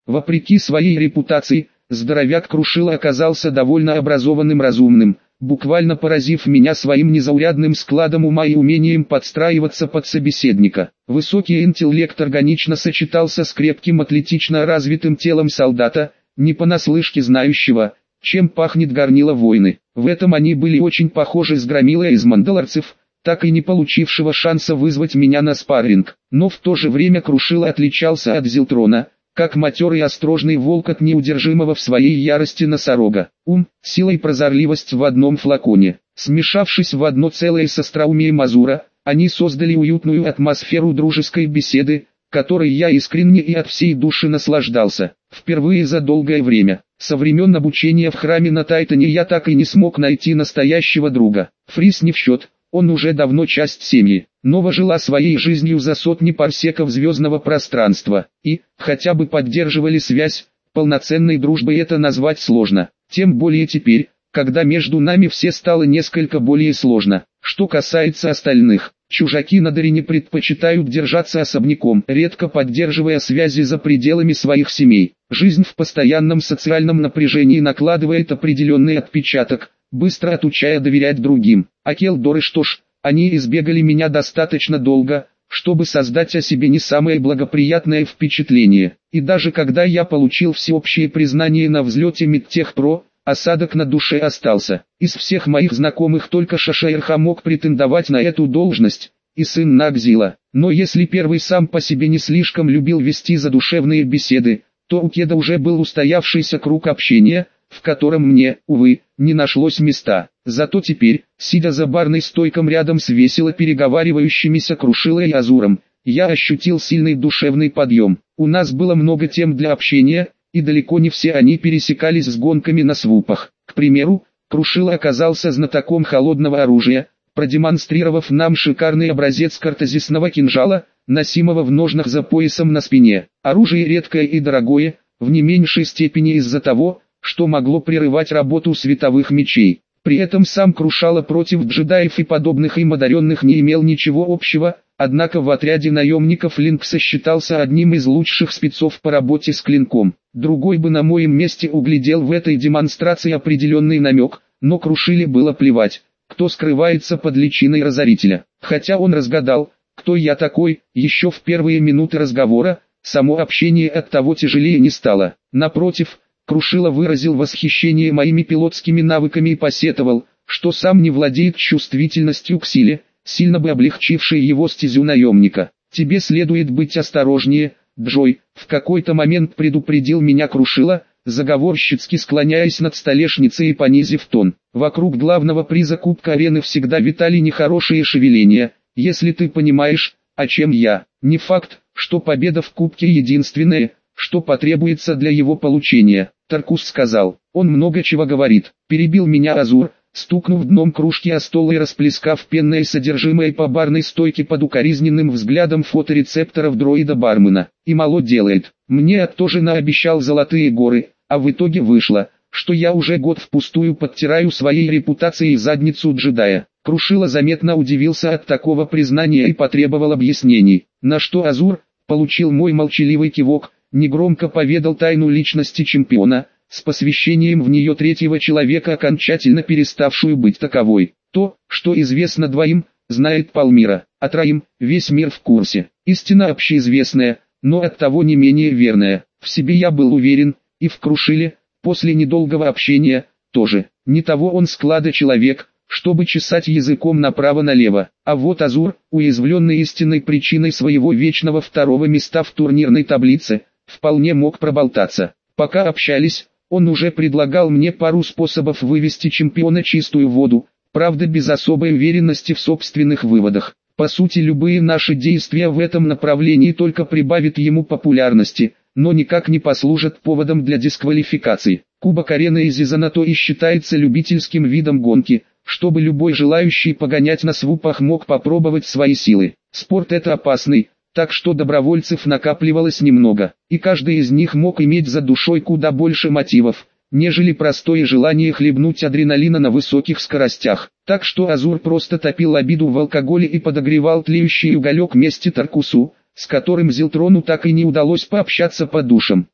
Вопреки своей репутации, здоровяк Крушила оказался довольно образованным разумным, буквально поразив меня своим незаурядным складом ума и умением подстраиваться под собеседника. Высокий интеллект органично сочетался с крепким атлетично развитым телом солдата, не понаслышке знающего, чем пахнет горнило войны. В этом они были очень похожи с громилой из мандалорцев, так и не получившего шанса вызвать меня на спарринг. Но в то же время Крушила отличался от Зилтрона, как матерый осторожный волк от неудержимого в своей ярости носорога. Ум, сила и прозорливость в одном флаконе. Смешавшись в одно целое с остроумием Азура, они создали уютную атмосферу дружеской беседы, которой я искренне и от всей души наслаждался. Впервые за долгое время, со времен обучения в храме на Тайтане, я так и не смог найти настоящего друга. Фрис не в счет, он уже давно часть семьи. Нова жила своей жизнью за сотни парсеков звездного пространства, и, хотя бы поддерживали связь, полноценной дружбой это назвать сложно. Тем более теперь, когда между нами все стало несколько более сложно. Что касается остальных, чужаки на Дарине предпочитают держаться особняком, редко поддерживая связи за пределами своих семей. Жизнь в постоянном социальном напряжении накладывает определенный отпечаток, быстро отучая доверять другим. А Келдоры, что ж, они избегали меня достаточно долго, чтобы создать о себе не самое благоприятное впечатление. И даже когда я получил всеобщее признание на взлете Медтехпро, осадок на душе остался. Из всех моих знакомых только Шашаирха мог претендовать на эту должность, и сын Нагзила. Но если первый сам по себе не слишком любил вести задушевные беседы, то у Кеда уже был устоявшийся круг общения, в котором мне, увы, не нашлось места. Зато теперь, сидя за барной стойком рядом с весело переговаривающимися Крушилой и Азуром, я ощутил сильный душевный подъем. У нас было много тем для общения, и далеко не все они пересекались с гонками на свупах. К примеру, Крушила оказался знатоком холодного оружия, продемонстрировав нам шикарный образец картезисного кинжала, носимого в ножнах за поясом на спине. Оружие редкое и дорогое, в не меньшей степени из-за того, что могло прерывать работу световых мечей. При этом сам Крушала против джедаев и подобных им одаренных не имел ничего общего, однако в отряде наемников Линкса считался одним из лучших спецов по работе с клинком. Другой бы на моем месте углядел в этой демонстрации определенный намек, но Крушиле было плевать, кто скрывается под личиной разорителя. Хотя он разгадал, кто я такой, еще в первые минуты разговора, само общение от того тяжелее не стало. Напротив, Крушила выразил восхищение моими пилотскими навыками и посетовал, что сам не владеет чувствительностью к силе, сильно бы облегчившей его стезю наемника. «Тебе следует быть осторожнее, Джой», в какой-то момент предупредил меня Крушила, заговорщицки склоняясь над столешницей и понизив тон. Вокруг главного приза Кубка Арены всегда витали нехорошие шевеления, если ты понимаешь, о чем я. Не факт, что победа в Кубке единственная, что потребуется для его получения. Таркус сказал, он много чего говорит. Перебил меня Азур, стукнув дном кружки о стол и расплескав пенное содержимое по барной стойке под укоризненным взглядом фоторецепторов дроида-бармена. И мало делает. Мне тоже наобещал золотые горы, а в итоге вышло, что я уже год впустую подтираю своей репутацией задницу джедая. Крушила заметно удивился от такого признания и потребовал объяснений. На что Азур получил мой молчаливый кивок, негромко поведал тайну личности чемпиона, с посвящением в нее третьего человека, окончательно переставшую быть таковой. То, что известно двоим, знает полмира, а троим весь мир в курсе. Истина общеизвестная, но оттого не менее верная. В себе я был уверен, и в Крушиле, после недолгого общения, тоже. Не того он склада человек, чтобы чесать языком направо-налево. А вот Азур, уязвленный истинной причиной своего вечного второго места в турнирной таблице, вполне мог проболтаться. Пока общались, он уже предлагал мне пару способов вывести чемпиона чистую воду, правда без особой уверенности в собственных выводах. По сути, любые наши действия в этом направлении только прибавят ему популярности, но никак не послужат поводом для дисквалификации. Кубок Арены из Изанато и считается любительским видом гонки, чтобы любой желающий погонять на свупах мог попробовать свои силы. Спорт это опасный, так что добровольцев накапливалось немного, и каждый из них мог иметь за душой куда больше мотивов, нежели простое желание хлебнуть адреналина на высоких скоростях. Так что Азур просто топил обиду в алкоголе и подогревал тлеющий уголек мести Таркусу, с которым Зилтрону так и не удалось пообщаться по душам.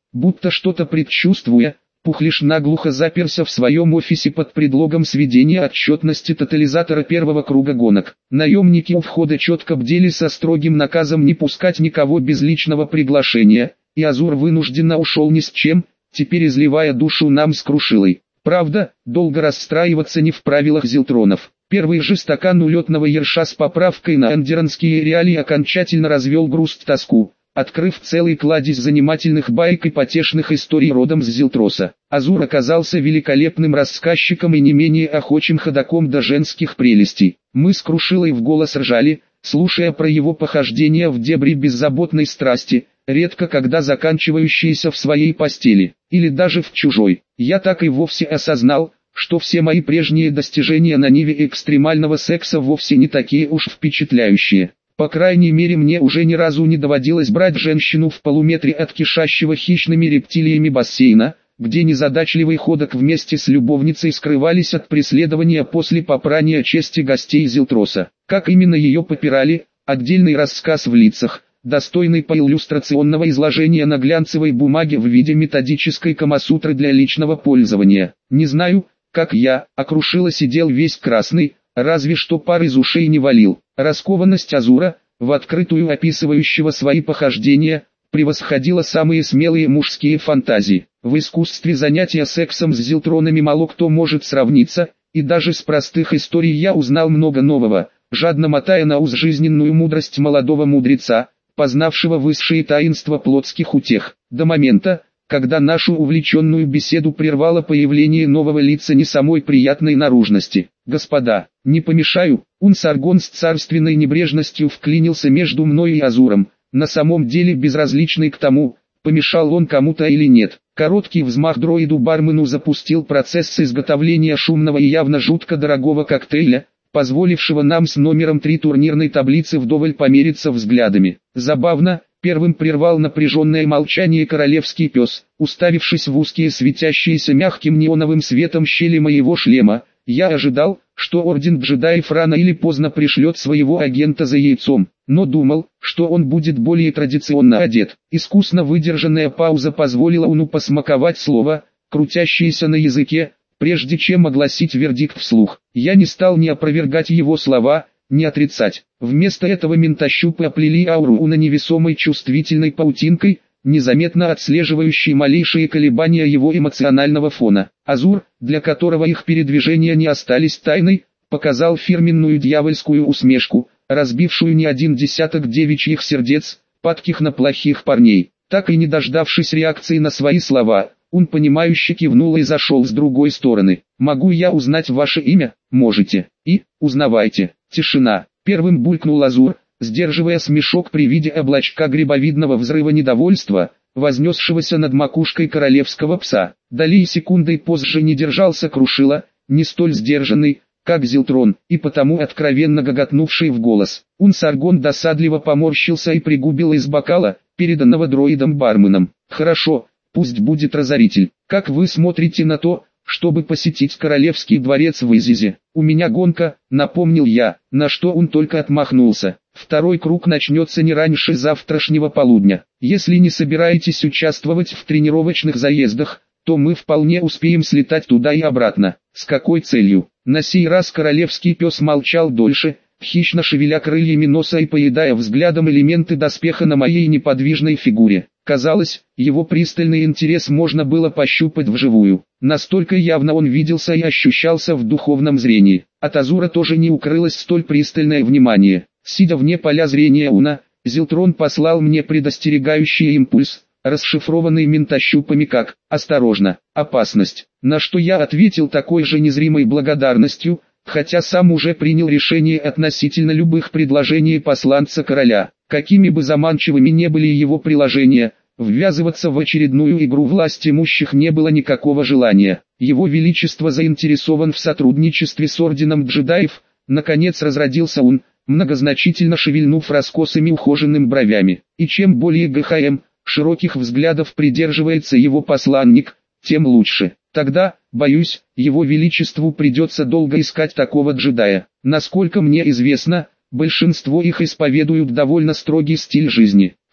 Будто что-то предчувствуя, Пухлиш наглухо заперся в своем офисе под предлогом сведения отчетности тотализатора первого круга гонок. Наемники у входа четко бдели со строгим наказом не пускать никого без личного приглашения, и Азур вынужденно ушел ни с чем, теперь изливая душу нам с Крушилой. Правда, долго расстраиваться не в правилах зилтронов. Первый же стакан улетного ерша с поправкой на андеранские реалии окончательно развел грусть-тоску, открыв целый кладезь занимательных баек и потешных историй родом с Зилтроса. Азур оказался великолепным рассказчиком и не менее охочим ходоком до женских прелестей. Мы с Крушилой в голос ржали, слушая про его похождения в дебри беззаботной страсти, редко когда заканчивающиеся в своей постели, или даже в чужой. Я так и вовсе осознал, что все мои прежние достижения на ниве экстремального секса вовсе не такие уж впечатляющие. По крайней мере, мне уже ни разу не доводилось брать женщину в полуметре от кишащего хищными рептилиями бассейна, где незадачливый ходок вместе с любовницей скрывались от преследования после попрания чести гостей Зилтроса. Как именно ее попирали, отдельный рассказ в лицах, достойный поиллюстрационного изложения на глянцевой бумаге в виде методической камасутры для личного пользования. Не знаю, как я, Крушила сидел весь красный, разве что пар из ушей не валил. Раскованность Азура, в открытую описывающего свои похождения, превосходила самые смелые мужские фантазии. В искусстве занятия сексом с зилтронами мало кто может сравниться, и даже с простых историй я узнал много нового, жадно мотая на ус жизненную мудрость молодого мудреца, познавшего высшие таинства плотских утех. До момента, когда нашу увлеченную беседу прервало появление нового лица не самой приятной наружности. «Господа, не помешаю?» Унсаргон с царственной небрежностью вклинился между мной и Азуром, на самом деле безразличный к тому, помешал он кому-то или нет. Короткий взмах дроиду-бармену запустил процесс изготовления шумного и явно жутко дорогого коктейля, позволившего нам с номером 3 турнирной таблицы вдоволь помериться взглядами. Забавно, первым прервал напряженное молчание королевский пес, уставившись в узкие светящиеся мягким неоновым светом щели моего шлема. Я ожидал, что орден джедаев рано или поздно пришлет своего агента за яйцом, но думал, что он будет более традиционно одет. Искусно выдержанная пауза позволила Уну посмаковать слово, крутящееся на языке, прежде чем огласить вердикт вслух. Я не стал ни опровергать его слова, ни отрицать. Вместо этого ментощупы оплели ауру Уна невесомой чувствительной паутинкой, незаметно отслеживающей малейшие колебания его эмоционального фона. Азур, для которого их передвижения не остались тайной, показал фирменную дьявольскую усмешку, разбившую не один десяток девичьих сердец, падких на плохих парней. Так и не дождавшись реакции на свои слова, он понимающе кивнул и зашел с другой стороны. «Могу я узнать ваше имя?» «Можете. И, узнавайте». Тишина. Первым булькнул Азур, сдерживая смешок при виде облачка грибовидного взрыва недовольства, вознесшегося над макушкой королевского пса. Долей секундой позже не держался Крушила, не столь сдержанный, как Зилтрон, и потому откровенно гоготнувший в голос. Унсаргон досадливо поморщился и пригубил из бокала, переданного дроидом-барменом. «Хорошо, пусть будет разоритель. Как вы смотрите на то, чтобы посетить королевский дворец в Изизе? У меня гонка», — напомнил я, на что он только отмахнулся. «Второй круг начнется не раньше завтрашнего полудня. Если не собираетесь участвовать в тренировочных заездах, то мы вполне успеем слетать туда и обратно». «С какой целью?» На сей раз королевский пес молчал дольше, хищно шевеля крыльями носа и поедая взглядом элементы доспеха на моей неподвижной фигуре. Казалось, его пристальный интерес можно было пощупать вживую. Настолько явно он виделся и ощущался в духовном зрении. От Азура тоже не укрылось столь пристальное внимание. Сидя вне поля зрения Уна, Зилтрон послал мне предостерегающий импульс, расшифрованный ментощупами как «Осторожно, опасность», на что я ответил такой же незримой благодарностью, хотя сам уже принял решение относительно любых предложений посланца короля. Какими бы заманчивыми не были его приложения, ввязываться в очередную игру власть имущих не было никакого желания. Его Величество заинтересован в сотрудничестве с Орденом джедаев, наконец разродился он, многозначительно шевельнув раскосыми ухоженным бровями. И чем более ГХМ, широких взглядов придерживается его посланник, тем лучше. Тогда, боюсь, его величеству придется долго искать такого джедая. Насколько мне известно, большинство их исповедуют довольно строгий стиль жизни.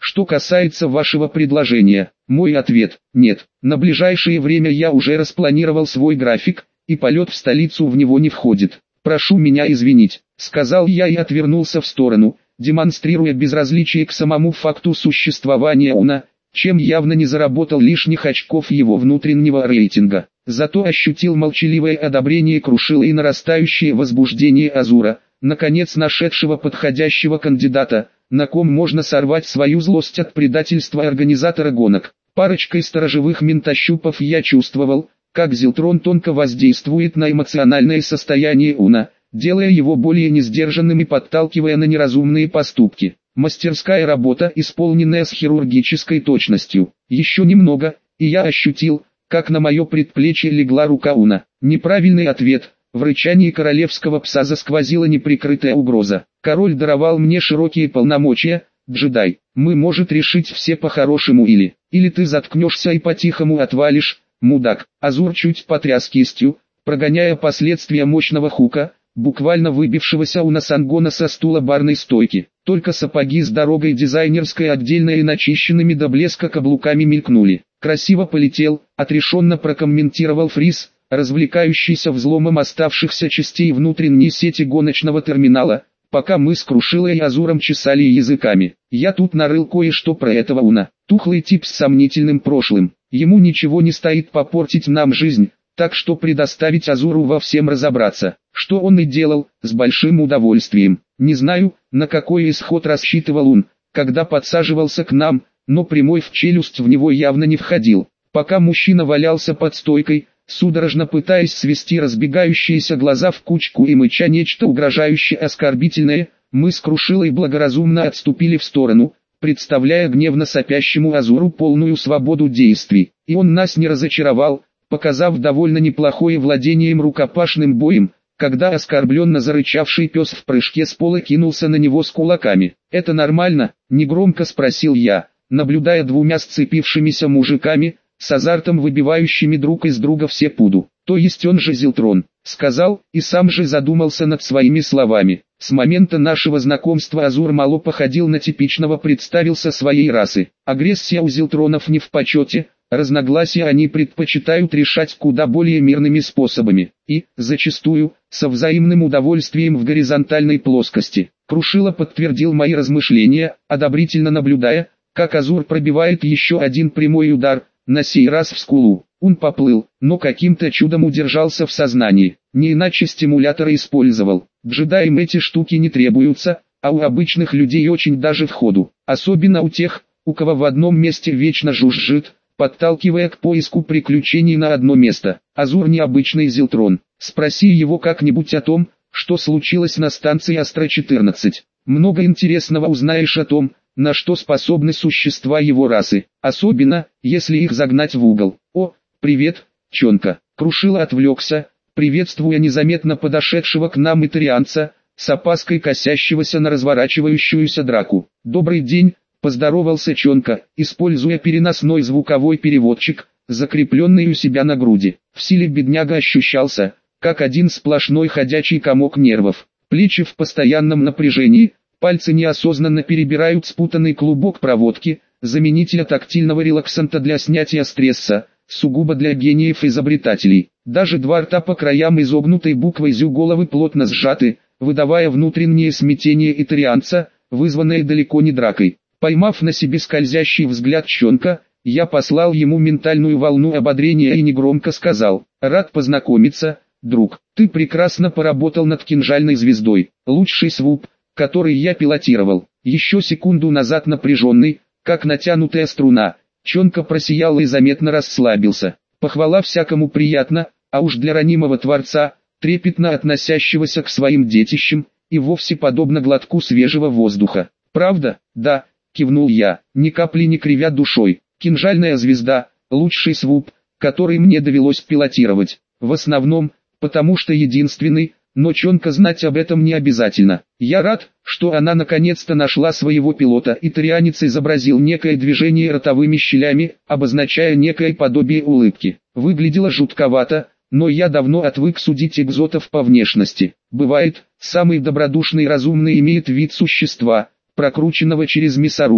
Что касается вашего предложения, мой ответ – нет. На ближайшее время я уже распланировал свой график, и полет в столицу в него не входит. Прошу меня извинить, сказал я и отвернулся в сторону, демонстрируя безразличие к самому факту существования Уна, чем явно не заработал лишних очков его внутреннего рейтинга. Зато ощутил молчаливое одобрение Крушила и нарастающее возбуждение Азура, наконец нашедшего подходящего кандидата, на ком можно сорвать свою злость от предательства организатора гонок. Парочкой сторожевых ментощупов я чувствовал, как Зилтрон тонко воздействует на эмоциональное состояние Уна, делая его более несдержанным и подталкивая на неразумные поступки. Мастерская работа, исполненная с хирургической точностью. Еще немного, и я ощутил, как на мое предплечье легла рука Уна. Неправильный ответ. В рычании королевского пса засквозила неприкрытая угроза. Король даровал мне широкие полномочия. Джедай, мы может решить все по-хорошему или ты заткнешься и по-тихому отвалишь, мудак. Азур чуть потряс кистью, прогоняя последствия мощного хука, буквально выбившегося у Насангона со стула барной стойки. Только сапоги с дорогой дизайнерской отдельно и начищенными до блеска каблуками мелькнули. Красиво полетел, отрешенно прокомментировал Фриз, развлекающийся взломом оставшихся частей внутренней сети гоночного терминала, пока мы с Крушилой и Азуром чесали языками. Я тут нарыл кое-что про этого Уна. Тухлый тип с сомнительным прошлым. Ему ничего не стоит попортить нам жизнь, так что предоставить Азуру во всем разобраться. Что он и делал, с большим удовольствием. Не знаю, на какой исход рассчитывал он, когда подсаживался к нам, но прямой в челюсть в него явно не входил. Пока мужчина валялся под стойкой, судорожно пытаясь свести разбегающиеся глаза в кучку и мыча нечто угрожающее оскорбительное, мы с Крушилой благоразумно отступили в сторону, представляя гневно сопящему Азуру полную свободу действий. И он нас не разочаровал, показав довольно неплохое владением рукопашным боем, когда оскорбленно зарычавший пес в прыжке с пола кинулся на него с кулаками. «Это нормально?» – негромко спросил я, наблюдая двумя сцепившимися мужиками, с азартом выбивающими друг из друга все пуду. То есть он же Зилтрон, сказал, и сам же задумался над своими словами. С момента нашего знакомства Азур мало походил на типичного представился своей расы. Агрессия у Зилтронов не в почете, разногласия они предпочитают решать куда более мирными способами, и, зачастую, со взаимным удовольствием в горизонтальной плоскости. Крушила подтвердил мои размышления, одобрительно наблюдая, как Азур пробивает еще один прямой удар, на сей раз в скулу. Он поплыл, но каким-то чудом удержался в сознании, не иначе стимуляторы использовал. Джедаям эти штуки не требуются, а у обычных людей очень даже в ходу, особенно у тех, у кого в одном месте вечно жужжит, подталкивая к поиску приключений на одно место. Азур необычный Зилтрон. Спроси его как-нибудь о том, что случилось на станции Астра-14. Много интересного узнаешь о том, на что способны существа его расы, особенно, если их загнать в угол. «О, привет, Чонка!» Крушила отвлекся, приветствуя незаметно подошедшего к нам итарианца, с опаской косящегося на разворачивающуюся драку. «Добрый день!» — поздоровался Чонка, используя переносной звуковой переводчик, закрепленный у себя на груди. В силе бедняга ощущался, как один сплошной ходячий комок нервов. Плечи в постоянном напряжении, пальцы неосознанно перебирают спутанный клубок проводки, заменителя тактильного релаксанта для снятия стресса, сугубо для гениев-изобретателей. Даже два рта по краям изогнутой буквой «зю» головы плотно сжаты, выдавая внутреннее смятение итарианца, вызванное далеко не дракой. Поймав на себе скользящий взгляд Чонка, я послал ему ментальную волну ободрения и негромко сказал: «Рад познакомиться, друг. Ты прекрасно поработал над кинжальной звездой. Лучший свуп, который я пилотировал». Еще секунду назад напряженный, как натянутая струна, Чонка просиял и заметно расслабился. Похвала всякому приятна, а уж для ранимого творца, трепетно относящегося к своим детищам, и вовсе подобно глотку свежего воздуха. «Правда?» «Да», — кивнул я, ни капли не кривя душой. «Кинжальная звезда — лучший свуп, который мне довелось пилотировать. В основном, потому что единственный, но Чонка знать об этом не обязательно. Я рад, что она наконец-то нашла своего пилота». Итарианец изобразил некое движение ротовыми щелями, обозначая некое подобие улыбки. Выглядело жутковато, но я давно отвык судить экзотов по внешности. Бывает, самый добродушный и разумный имеет вид существа, прокрученного через мясорубку.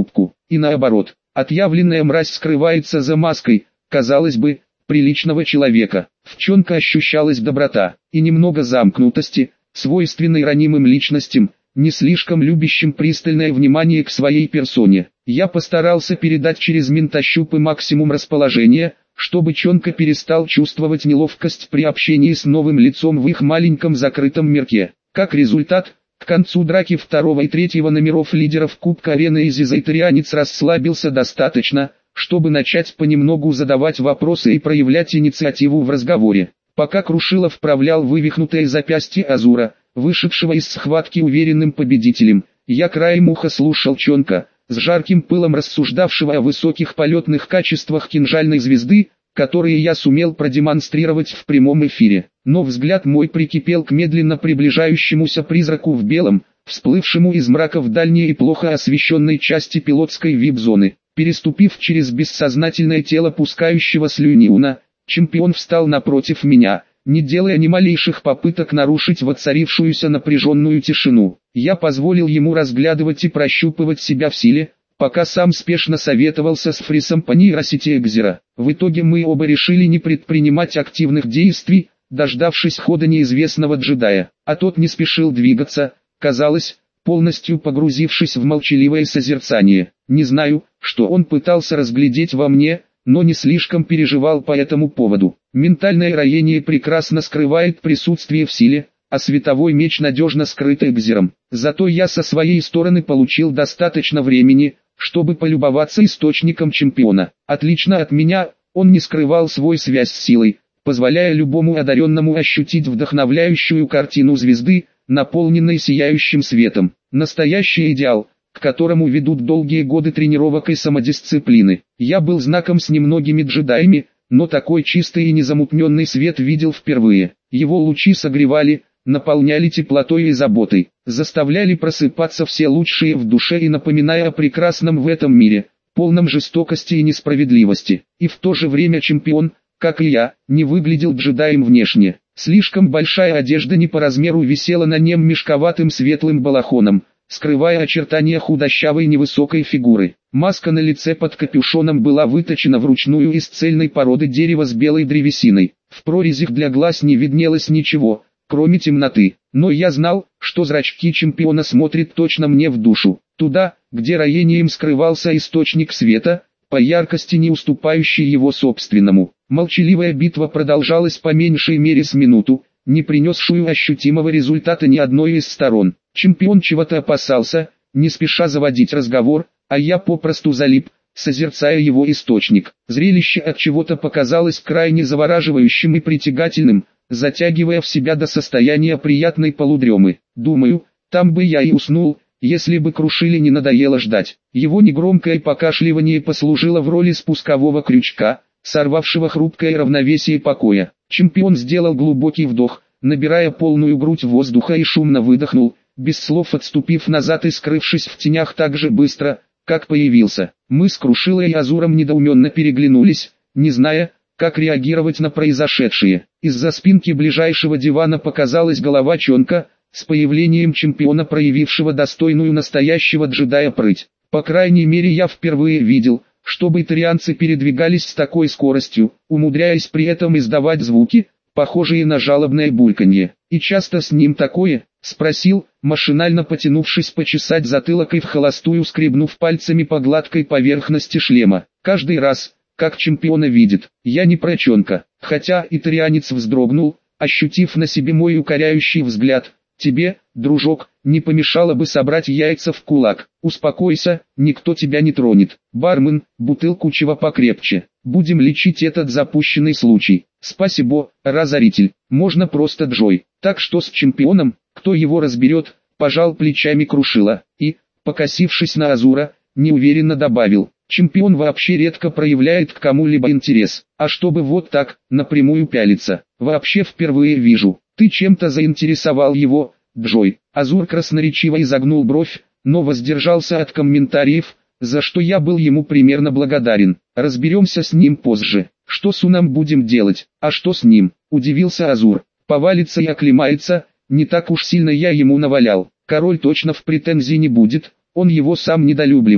и наоборот. Отъявленная мразь скрывается за маской, казалось бы, приличного человека. В Чонка ощущалась доброта и немного замкнутости, свойственной ранимым личностям, не слишком любящим пристальное внимание к своей персоне. Я постарался передать через ментощупы максимум расположения, чтобы Чонка перестал чувствовать неловкость при общении с новым лицом в их маленьком закрытом мирке. Как результат, к концу драки второго и третьего номеров лидеров Кубка Арены изизайтерианец расслабился достаточно, чтобы начать понемногу задавать вопросы и проявлять инициативу в разговоре. Пока Крушилов вправлял вывихнутое запястье Азура, вышедшего из схватки уверенным победителем, я краем уха слушал Чонка, с жарким пылом рассуждавшего о высоких полетных качествах кинжальной звезды, которые я сумел продемонстрировать в прямом эфире. Но взгляд мой прикипел к медленно приближающемуся призраку в белом, всплывшему из мрака в дальней и плохо освещенной части пилотской вип-зоны. Переступив через бессознательное тело пускающего слюни Уна, чемпион встал напротив меня, не делая ни малейших попыток нарушить воцарившуюся напряженную тишину. Я позволил ему разглядывать и прощупывать себя в силе, пока сам спешно советовался с Фрисом по нейросети Экзера. В итоге мы оба решили не предпринимать активных действий, дождавшись хода неизвестного джедая, а тот не спешил двигаться, казалось, полностью погрузившись в молчаливое созерцание. Не знаю, что он пытался разглядеть во мне, но не слишком переживал по этому поводу. Ментальное роение прекрасно скрывает присутствие в силе, а световой меч надежно скрыт Экзером. Зато я со своей стороны получил достаточно времени, чтобы полюбоваться источником чемпиона. Отлично от меня, он не скрывал свою связь с силой, позволяя любому одаренному ощутить вдохновляющую картину звезды, наполненной сияющим светом. Настоящий идеал, к которому ведут долгие годы тренировок и самодисциплины. Я был знаком с немногими джедаями, но такой чистый и незамутненный свет видел впервые. Его лучи согревали, наполняли теплотой и заботой, заставляли просыпаться все лучшие в душе и напоминая о прекрасном в этом мире, полном жестокости и несправедливости. И в то же время чемпион, как и я, не выглядел джедаем внешне. Слишком большая одежда не по размеру висела на нем мешковатым светлым балахоном, скрывая очертания худощавой невысокой фигуры. Маска на лице под капюшоном была выточена вручную из цельной породы дерева с белой древесиной. В прорезях для глаз не виднелось ничего, кроме темноты. Но я знал, что зрачки чемпиона смотрят точно мне в душу. Туда, где роением скрывался источник света, по яркости не уступающий его собственному. Молчаливая битва продолжалась по меньшей мере с минуту, не принесшую ощутимого результата ни одной из сторон. Чемпион чего-то опасался, не спеша заводить разговор, а я попросту залип, созерцая его источник. Зрелище от чего-то показалось крайне завораживающим и притягательным, затягивая в себя до состояния приятной полудремы. Думаю, там бы я и уснул, если бы Крушиле не надоело ждать. Его негромкое покашливание послужило в роли спускового крючка, сорвавшего хрупкое равновесие покоя. Чемпион сделал глубокий вдох, набирая полную грудь воздуха и шумно выдохнул, без слов отступив назад и скрывшись в тенях так же быстро, как появился. Мы с Крушилой и Азуром недоуменно переглянулись, не зная, как реагировать на произошедшее. Из-за спинки ближайшего дивана показалась голова Чонка, с появлением чемпиона, проявившего достойную настоящего джедая прыть. По крайней мере, я впервые видел, чтобы итарианцы передвигались с такой скоростью, умудряясь при этом издавать звуки, похожие на жалобное бульканье. «И часто с ним такое?» — спросил, машинально потянувшись почесать затылок и вхолостую скребнув пальцами по гладкой поверхности шлема. «Каждый раз, как чемпиона видит, я не про Чонка». Хотя итарианец вздрогнул, ощутив на себе мой укоряющий взгляд. «Тебе, дружок, не помешало бы собрать яйца в кулак. Успокойся, никто тебя не тронет. Бармен, бутылку чего покрепче. Будем лечить этот запущенный случай». «Спасибо, разоритель, можно просто Джой». «Так что с чемпионом, кто его разберет?» Пожал плечами Крушила и, покосившись на Азура, неуверенно добавил: «Чемпион вообще редко проявляет к кому-либо интерес, а чтобы вот так, напрямую пялиться, вообще впервые вижу. Ты чем-то заинтересовал его, Джой?» Азур красноречиво изогнул бровь, но воздержался от комментариев, за что я был ему примерно благодарен. «Разберемся с ним позже. Что с Уном будем делать?» «А что с ним?» – удивился Азур. «Повалится и оклемается, не так уж сильно я ему навалял. Король точно в претензии не будет, он его сам недолюбливает.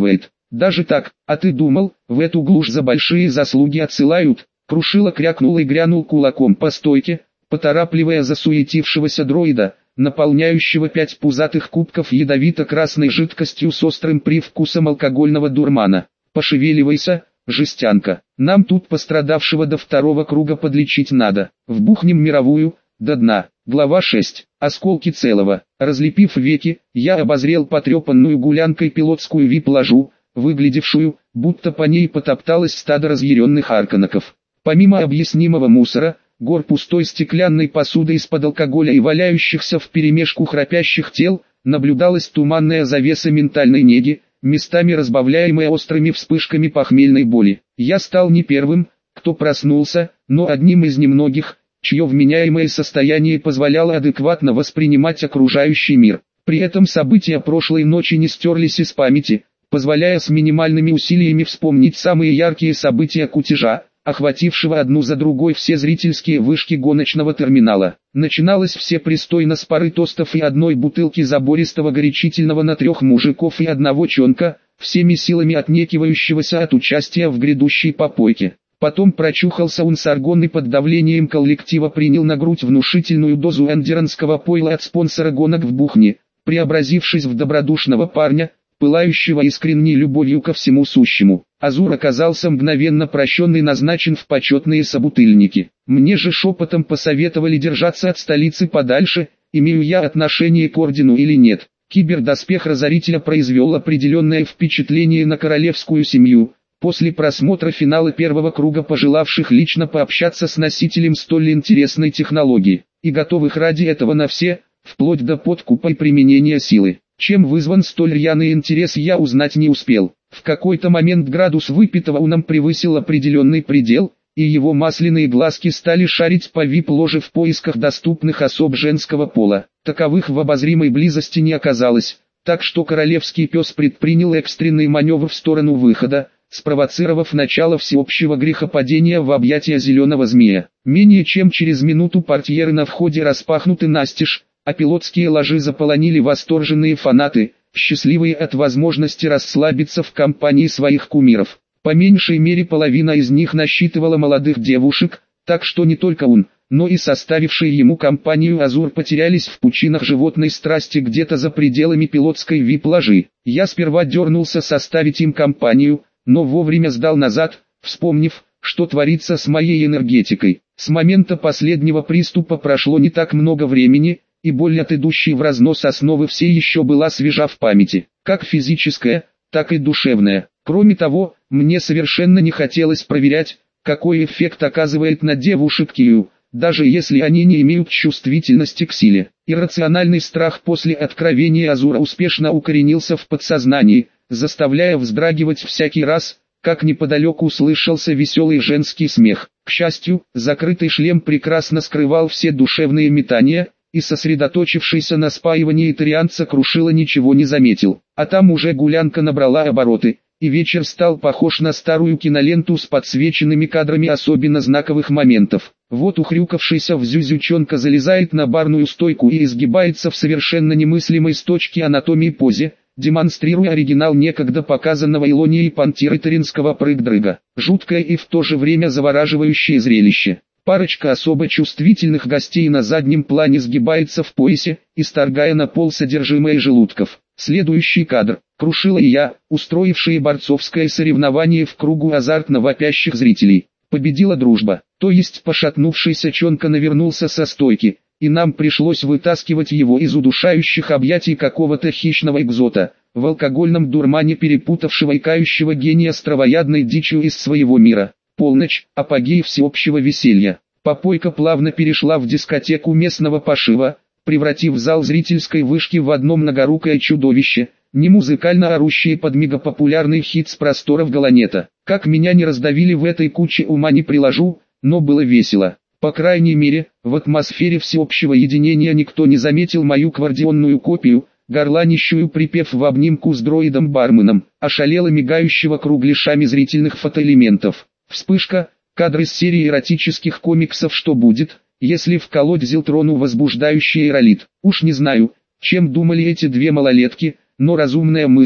Даже так, а ты думал, в эту глушь за большие заслуги отсылают? Крушила крякнул и грянул кулаком по стойке, поторапливая засуетившегося дроида, наполняющего 5 пузатых кубков ядовито-красной жидкостью с острым привкусом алкогольного дурмана. Пошевеливайся, жестянка, нам тут пострадавшего до второго круга подлечить надо, вбухнем мировую, до дна. Глава 6. Осколки целого. Разлепив веки, я обозрел потрепанную гулянкой пилотскую вип-ложу, выглядевшую, будто по ней потопталось стадо разъяренных арканаков. Помимо объяснимого мусора, гор пустой стеклянной посуды из-под алкоголя и валяющихся вперемешку храпящих тел, наблюдалась туманная завеса ментальной неги, местами разбавляемая острыми вспышками похмельной боли. Я стал не первым, кто проснулся, но одним из немногих, чье вменяемое состояние позволяло адекватно воспринимать окружающий мир. При этом события прошлой ночи не стерлись из памяти, позволяя с минимальными усилиями вспомнить самые яркие события кутежа, охватившего одну за другой все зрительские вышки гоночного терминала. Начиналось все пристойно с пары тостов и одной бутылки забористого горячительного на 3 мужиков и одного чонка, всеми силами отнекивающегося от участия в грядущей попойке. Потом прочухался унсаргон и под давлением коллектива принял на грудь внушительную дозу эндеранского пойла от спонсора гонок в Бухне, преобразившись в добродушного парня, пылающего искренней любовью ко всему сущему. Азур оказался мгновенно прощен и назначен в почетные собутыльники. Мне же шепотом посоветовали держаться от столицы подальше, имею я отношение к ордену или нет. Кибердоспех Разорителя произвел определенное впечатление на королевскую семью, после просмотра финала первого круга пожелавших лично пообщаться с носителем столь интересной технологии, и готовых ради этого на все, вплоть до подкупа и применения силы. Чем вызван столь рьяный интерес, я узнать не успел. В какой-то момент градус выпитого уном превысил определенный предел, и его масляные глазки стали шарить по вип-ложе в поисках доступных особ женского пола. Таковых в обозримой близости не оказалось, так что королевский пес предпринял экстренный маневр в сторону выхода, спровоцировав начало всеобщего грехопадения в объятия зеленого змея. Менее чем через минуту портьеры на входе распахнуты настежь, а пилотские ложи заполонили восторженные фанаты, счастливые от возможности расслабиться в компании своих кумиров. По меньшей мере половина из них насчитывала молодых девушек, так что не только он, но и составившие ему компанию Азур потерялись в пучинах животной страсти где-то за пределами пилотской вип-ложи. Я сперва дернулся составить им компанию, но вовремя сдал назад, вспомнив, что творится с моей энергетикой. С момента последнего приступа прошло не так много времени, и боль от идущей в разнос основы все еще была свежа в памяти, как физическая, так и душевная. Кроме того, мне совершенно не хотелось проверять, какой эффект оказывает на девушек Кию, даже если они не имеют чувствительности к силе. Иррациональный страх после откровения Азура успешно укоренился в подсознании, заставляя вздрагивать всякий раз, как неподалеку услышался веселый женский смех. К счастью, закрытый шлем прекрасно скрывал все душевные метания, и сосредоточившийся на спаивании итарианца Крушила ничего не заметил. А там уже гулянка набрала обороты, и вечер стал похож на старую киноленту с подсвеченными кадрами особенно знаковых моментов. Вот ухрюкавшийся в зюзючонка залезает на барную стойку и изгибается в совершенно немыслимой с точки анатомии позе, демонстрируя оригинал некогда показанного Илонией пантиритаринского прыг-дрыга. Жуткое и в то же время завораживающее зрелище. Парочка особо чувствительных гостей на заднем плане сгибается в поясе, исторгая на пол содержимое желудков. Следующий кадр. Крушила и я, устроившие борцовское соревнование в кругу азартно вопящих зрителей. Победила дружба, то есть пошатнувшийся чонка навернулся со стойки, и нам пришлось вытаскивать его из удушающих объятий какого-то хищного экзота, в алкогольном дурмане перепутавшего и кающего гения с травоядной дичью из своего мира. Полночь, апогей всеобщего веселья. Попойка плавно перешла в дискотеку местного пошива, превратив зал зрительской вышки в одно многорукое чудовище, не музыкально орущее под мегапопулярный хит с просторов Галанета. Как меня не раздавили в этой куче, ума не приложу, но было весело. По крайней мере, в атмосфере всеобщего единения никто не заметил мою квардионную копию, горланищую припев в обнимку с дроидом-барменом, ошалело мигающего кругляшами зрительных фотоэлементов. Вспышка, кадр из серии эротических комиксов «Что будет, если вколоть Зилтрону возбуждающий аэролит». Уж не знаю, чем думали эти две малолетки, но разумная мысль,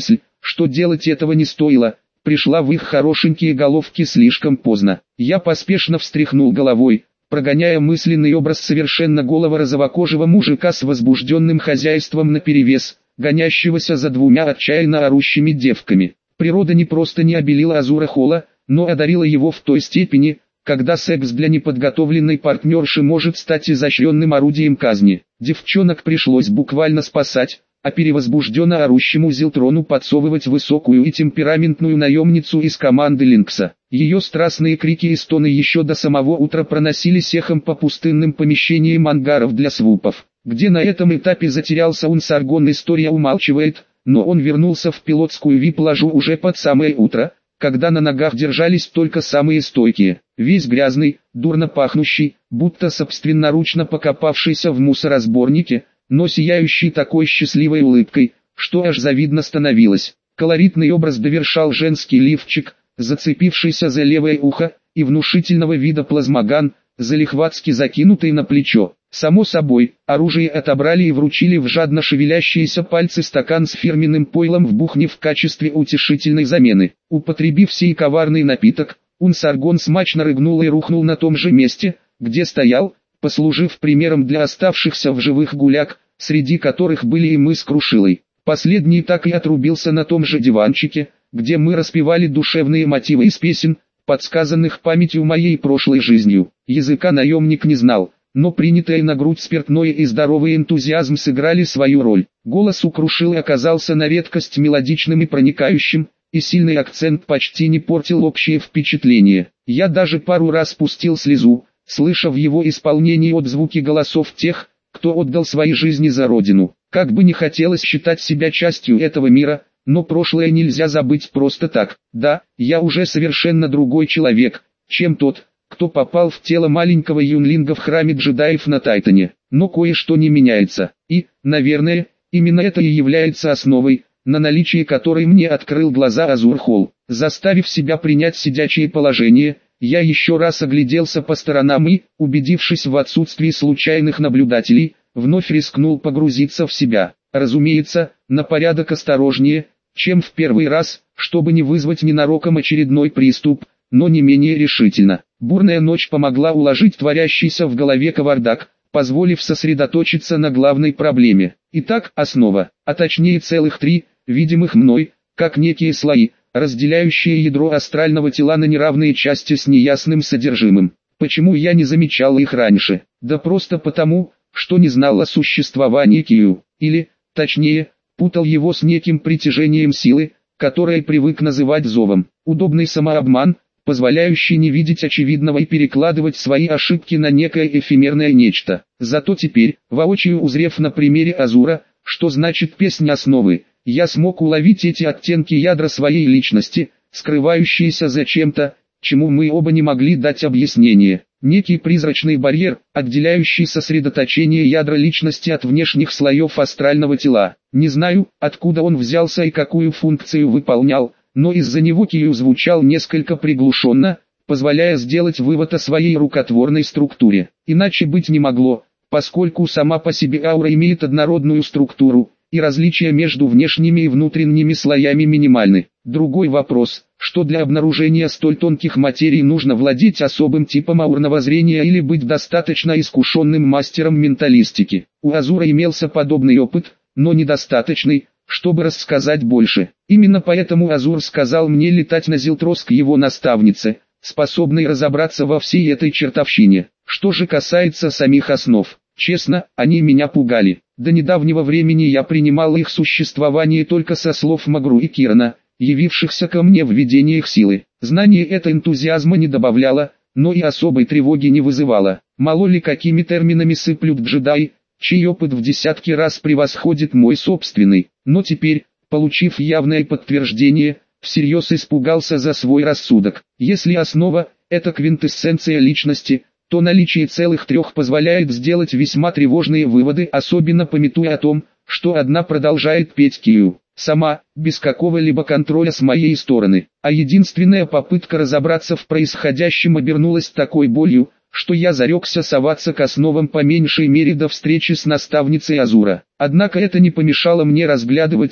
что делать этого не стоило, пришла в их хорошенькие головки слишком поздно. Я поспешно встряхнул головой, прогоняя мысленный образ совершенно голого розовокожего мужика с возбужденным хозяйством наперевес, гонящегося за двумя отчаянно орущими девками. Природа не просто не обелила Азура Холла, но одарила его в той степени, когда секс для неподготовленной партнерши может стать изощренным орудием казни. Девчонок пришлось буквально спасать, а перевозбужденно орущему Зилтрону подсовывать высокую и темпераментную наемницу из команды Линкса. Ее страстные крики и стоны еще до самого утра проносились эхом по пустынным помещениям ангаров для свупов. Где на этом этапе затерялся Унсаргон, история умалчивает, но он вернулся в пилотскую вип-ложу уже под самое утро, когда на ногах держались только самые стойкие. Весь грязный, дурно пахнущий, будто собственноручно покопавшийся в мусоросборнике, но сияющий такой счастливой улыбкой, что аж завидно становилось. Колоритный образ довершал женский лифчик, зацепившийся за левое ухо, и внушительного вида плазмоган, залихватски закинутый на плечо. Само собой, оружие отобрали и вручили в жадно шевелящиеся пальцы стакан с фирменным пойлом, вбухнив в качестве утешительной замены. Употребив сей коварный напиток, Унсаргон смачно рыгнул и рухнул на том же месте, где стоял, послужив примером для оставшихся в живых гуляк, среди которых были и мы с Крушилой. Последний так и отрубился на том же диванчике, где мы распевали душевные мотивы из песен, подсказанных памятью моей прошлой жизнью. Языка наемник не знал, но принятое на грудь спиртное и здоровый энтузиазм сыграли свою роль. Голос у Крушилы оказался на редкость мелодичным и проникающим, и сильный акцент почти не портил общее впечатление. Я даже пару раз спустил слезу, слыша в его исполнении отзвуки голосов тех, кто отдал свои жизни за родину. Как бы не хотелось считать себя частью этого мира, но прошлое нельзя забыть просто так. Да, я уже совершенно другой человек, чем тот, кто попал в тело маленького юнлинга в храме джедаев на Тайтоне. Но кое-что не меняется. И, наверное, именно это и является основой, на наличие которой мне открыл глаза Азур Холл. Заставив себя принять сидячее положение, я еще раз огляделся по сторонам и, убедившись в отсутствии случайных наблюдателей, вновь рискнул погрузиться в себя. Разумеется, на порядок осторожнее, чем в первый раз, чтобы не вызвать ненароком очередной приступ, но не менее решительно. Бурная ночь помогла уложить творящийся в голове кавардак, позволив сосредоточиться на главной проблеме. Итак, основа, а точнее целых три, видимых мной, как некие слои, разделяющие ядро астрального тела на неравные части с неясным содержимым. Почему я не замечал их раньше? Да просто потому, что не знал о существовании Кию, или, точнее, путал его с неким притяжением силы, которое привык называть зовом. Удобный самообман, позволяющий не видеть очевидного и перекладывать свои ошибки на некое эфемерное нечто. Зато теперь, воочию узрев на примере Азура, что значит песня основы, я смог уловить эти оттенки ядра своей личности, скрывающиеся за чем-то, чему мы оба не могли дать объяснение. Некий призрачный барьер, отделяющий сосредоточение ядра личности от внешних слоев астрального тела. Не знаю, откуда он взялся и какую функцию выполнял, но из-за него Кию звучал несколько приглушенно, позволяя сделать вывод о своей рукотворной структуре. Иначе быть не могло, поскольку сама по себе аура имеет однородную структуру, и различия между внешними и внутренними слоями минимальны. Другой вопрос, что для обнаружения столь тонких материй нужно владеть особым типом аурного зрения или быть достаточно искушенным мастером менталистики. У Азура имелся подобный опыт, но недостаточный, чтобы рассказать больше. Именно поэтому Азур сказал мне летать на Зилтрос к его наставнице, способной разобраться во всей этой чертовщине. Что же касается самих основ, честно, они меня пугали. До недавнего времени я принимал их существование только со слов Магру и Кирана, явившихся ко мне в видениях силы. Знание это энтузиазма не добавляло, но и особой тревоги не вызывало. Мало ли какими терминами сыплют джедаи, чей опыт в десятки раз превосходит мой собственный. Но теперь, получив явное подтверждение, всерьез испугался за свой рассудок. Если основа – это квинтэссенция личности, то наличие целых трех позволяет сделать весьма тревожные выводы, особенно памятуя о том, что одна продолжает петь Кию, сама, без какого-либо контроля с моей стороны. А единственная попытка разобраться в происходящем обернулась такой болью, что я зарекся соваться к основам по меньшей мере до встречи с наставницей Азура. Однако это не помешало мне разглядывать их,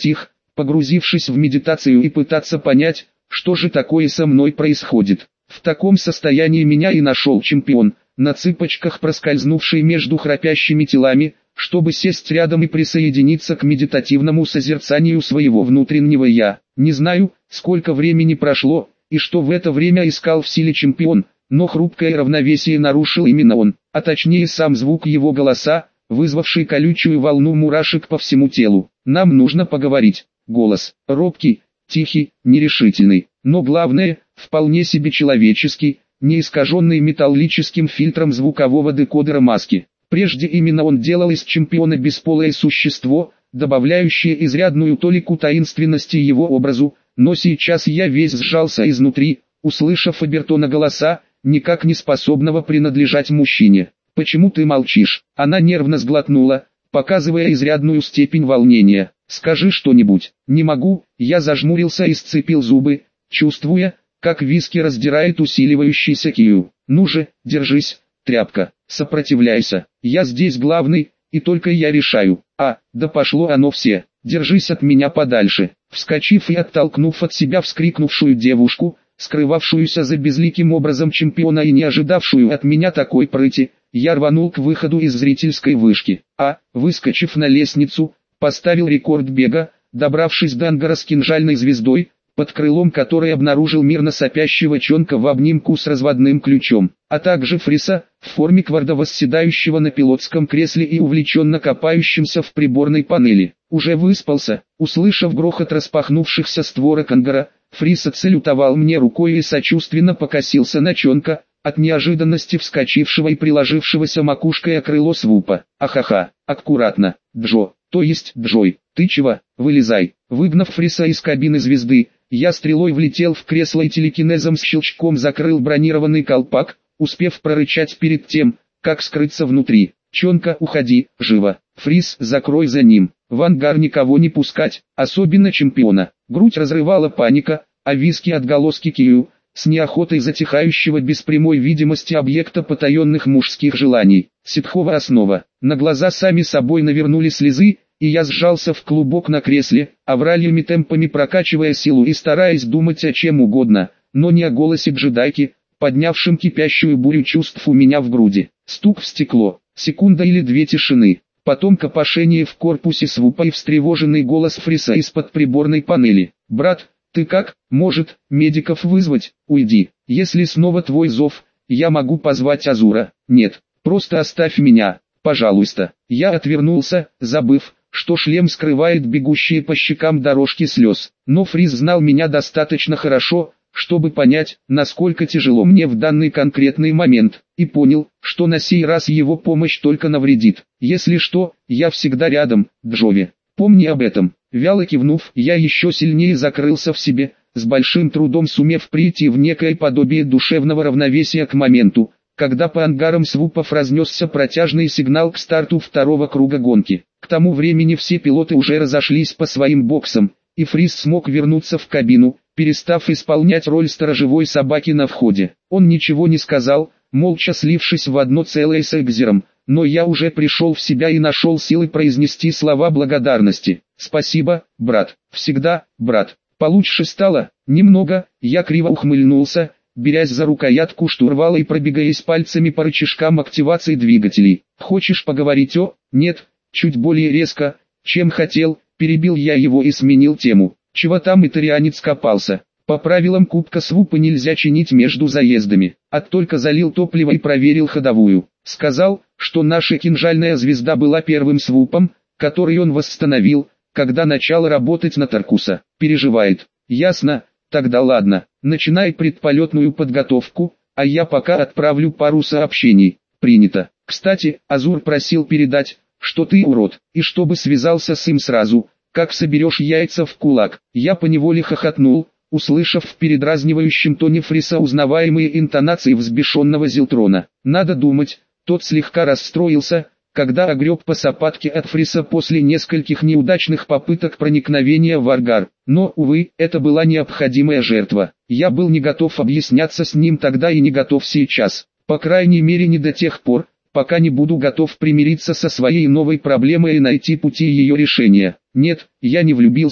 погрузившись в медитацию и пытаться понять, что же такое со мной происходит. В таком состоянии меня и нашел чемпион, на цыпочках проскользнувший между храпящими телами, чтобы сесть рядом и присоединиться к медитативному созерцанию своего внутреннего «я». Не знаю, сколько времени прошло, и что в это время искал в силе чемпион, но хрупкое равновесие нарушил именно он, а точнее сам звук его голоса, вызвавший колючую волну мурашек по всему телу. «Нам нужно поговорить». Голос, робкий, тихий, нерешительный, но главное, вполне себе человеческий, не искаженный металлическим фильтром звукового декодера маски. Прежде именно он делал из чемпиона бесполое существо, добавляющее изрядную толику таинственности его образу, но сейчас я весь сжался изнутри, услышав обертона голоса, никак не способного принадлежать мужчине. «Почему ты молчишь?» Она нервно сглотнула, показывая изрядную степень волнения. «Скажи что-нибудь». «Не могу», я зажмурился и сцепил зубы, чувствуя, как виски раздирает усиливающийся кию. «Ну же, держись, тряпка, сопротивляйся, я здесь главный, и только я решаю». Да пошло оно все, держись от меня подальше». Вскочив и оттолкнув от себя вскрикнувшую девушку, скрывавшуюся за безликим образом чемпиона и не ожидавшую от меня такой прыти, я рванул к выходу из зрительской вышки. Выскочив на лестницу, поставил рекорд бега, добравшись до ангара с кинжальной звездой, под крылом которой обнаружил мирно сопящего чонка в обнимку с разводным ключом, а также Фриса, в форме кварда восседающего на пилотском кресле и увлеченно копающимся в приборной панели. Уже выспался, услышав грохот распахнувшихся створок ангара, Фрис отсалютовал мне рукой и сочувственно покосился на чонка, от неожиданности вскочившего и приложившегося макушкой о крыло свупа. «Ахаха, аккуратно, Джо, то есть Джой, ты чего, вылезай». Выгнав Фриса из кабины звезды, я стрелой влетел в кресло и телекинезом с щелчком закрыл бронированный колпак, успев прорычать перед тем, как скрыться внутри. «Чонка, уходи, живо, Фрис, закрой за ним, в ангар никого не пускать, особенно чемпиона». Грудь разрывала паника, а виски отголоски кию, с неохотой затихающего без прямой видимости объекта потаенных мужских желаний. Ситхова основа. На глаза сами собой навернули слезы, и я сжался в клубок на кресле, авральными темпами прокачивая силу и стараясь думать о чем угодно, но не о голосе джедайки, поднявшем кипящую бурю чувств у меня в груди. Стук в стекло, секунда или две тишины, потом копошение в корпусе свупа и встревоженный голос Фриса из-под приборной панели. «Брат, ты как? Может, медиков вызвать? Уйди. Если снова твой зов, я могу позвать Азура». «Нет, просто оставь меня, пожалуйста». Я отвернулся, забыв, что шлем скрывает бегущие по щекам дорожки слез. Но Фрис знал меня достаточно хорошо, чтобы понять, насколько тяжело мне в данный конкретный момент, и понял, что на сей раз его помощь только навредит. «Если что, я всегда рядом, Джови. Помни об этом». Вяло кивнув, я еще сильнее закрылся в себе, с большим трудом сумев прийти в некое подобие душевного равновесия к моменту, когда по ангарам свупов разнесся протяжный сигнал к старту второго круга гонки. К тому времени все пилоты уже разошлись по своим боксам, и Фрис смог вернуться в кабину, перестав исполнять роль сторожевой собаки на входе. Он ничего не сказал, молча слившись в одно целое с Экзером, но я уже пришел в себя и нашел силы произнести слова благодарности. «Спасибо, брат, всегда, брат». Получше стало? Немного. Я криво ухмыльнулся, берясь за рукоятку штурвала и пробегаясь пальцами по рычажкам активации двигателей. «Хочешь поговорить о?» «Нет», чуть более резко, чем хотел, перебил я его и сменил тему. «Чего там итарианец копался?» «По правилам кубка свупа нельзя чинить между заездами». Только залил топливо и проверил ходовую. Сказал, что наша кинжальная звезда была первым свупом, который он восстановил, когда начал работать на Таркуса. Переживает. Ясно, тогда ладно, начинай предполетную подготовку, а я пока отправлю пару сообщений. Принято. Кстати, Азур просил передать, что ты урод, и чтобы связался с им сразу, как соберешь яйца в кулак. Я поневоле хохотнул, услышав в передразнивающем тоне Фриса узнаваемые интонации взбешенного Зилтрона. Надо думать, тот слегка расстроился, когда огреб по сапатке от Фриса после нескольких неудачных попыток проникновения в ангар. Но, увы, это была необходимая жертва. Я был не готов объясняться с ним тогда и не готов сейчас. По крайней мере не до тех пор, пока не буду готов примириться со своей новой проблемой и найти пути ее решения. Нет, я не влюбился,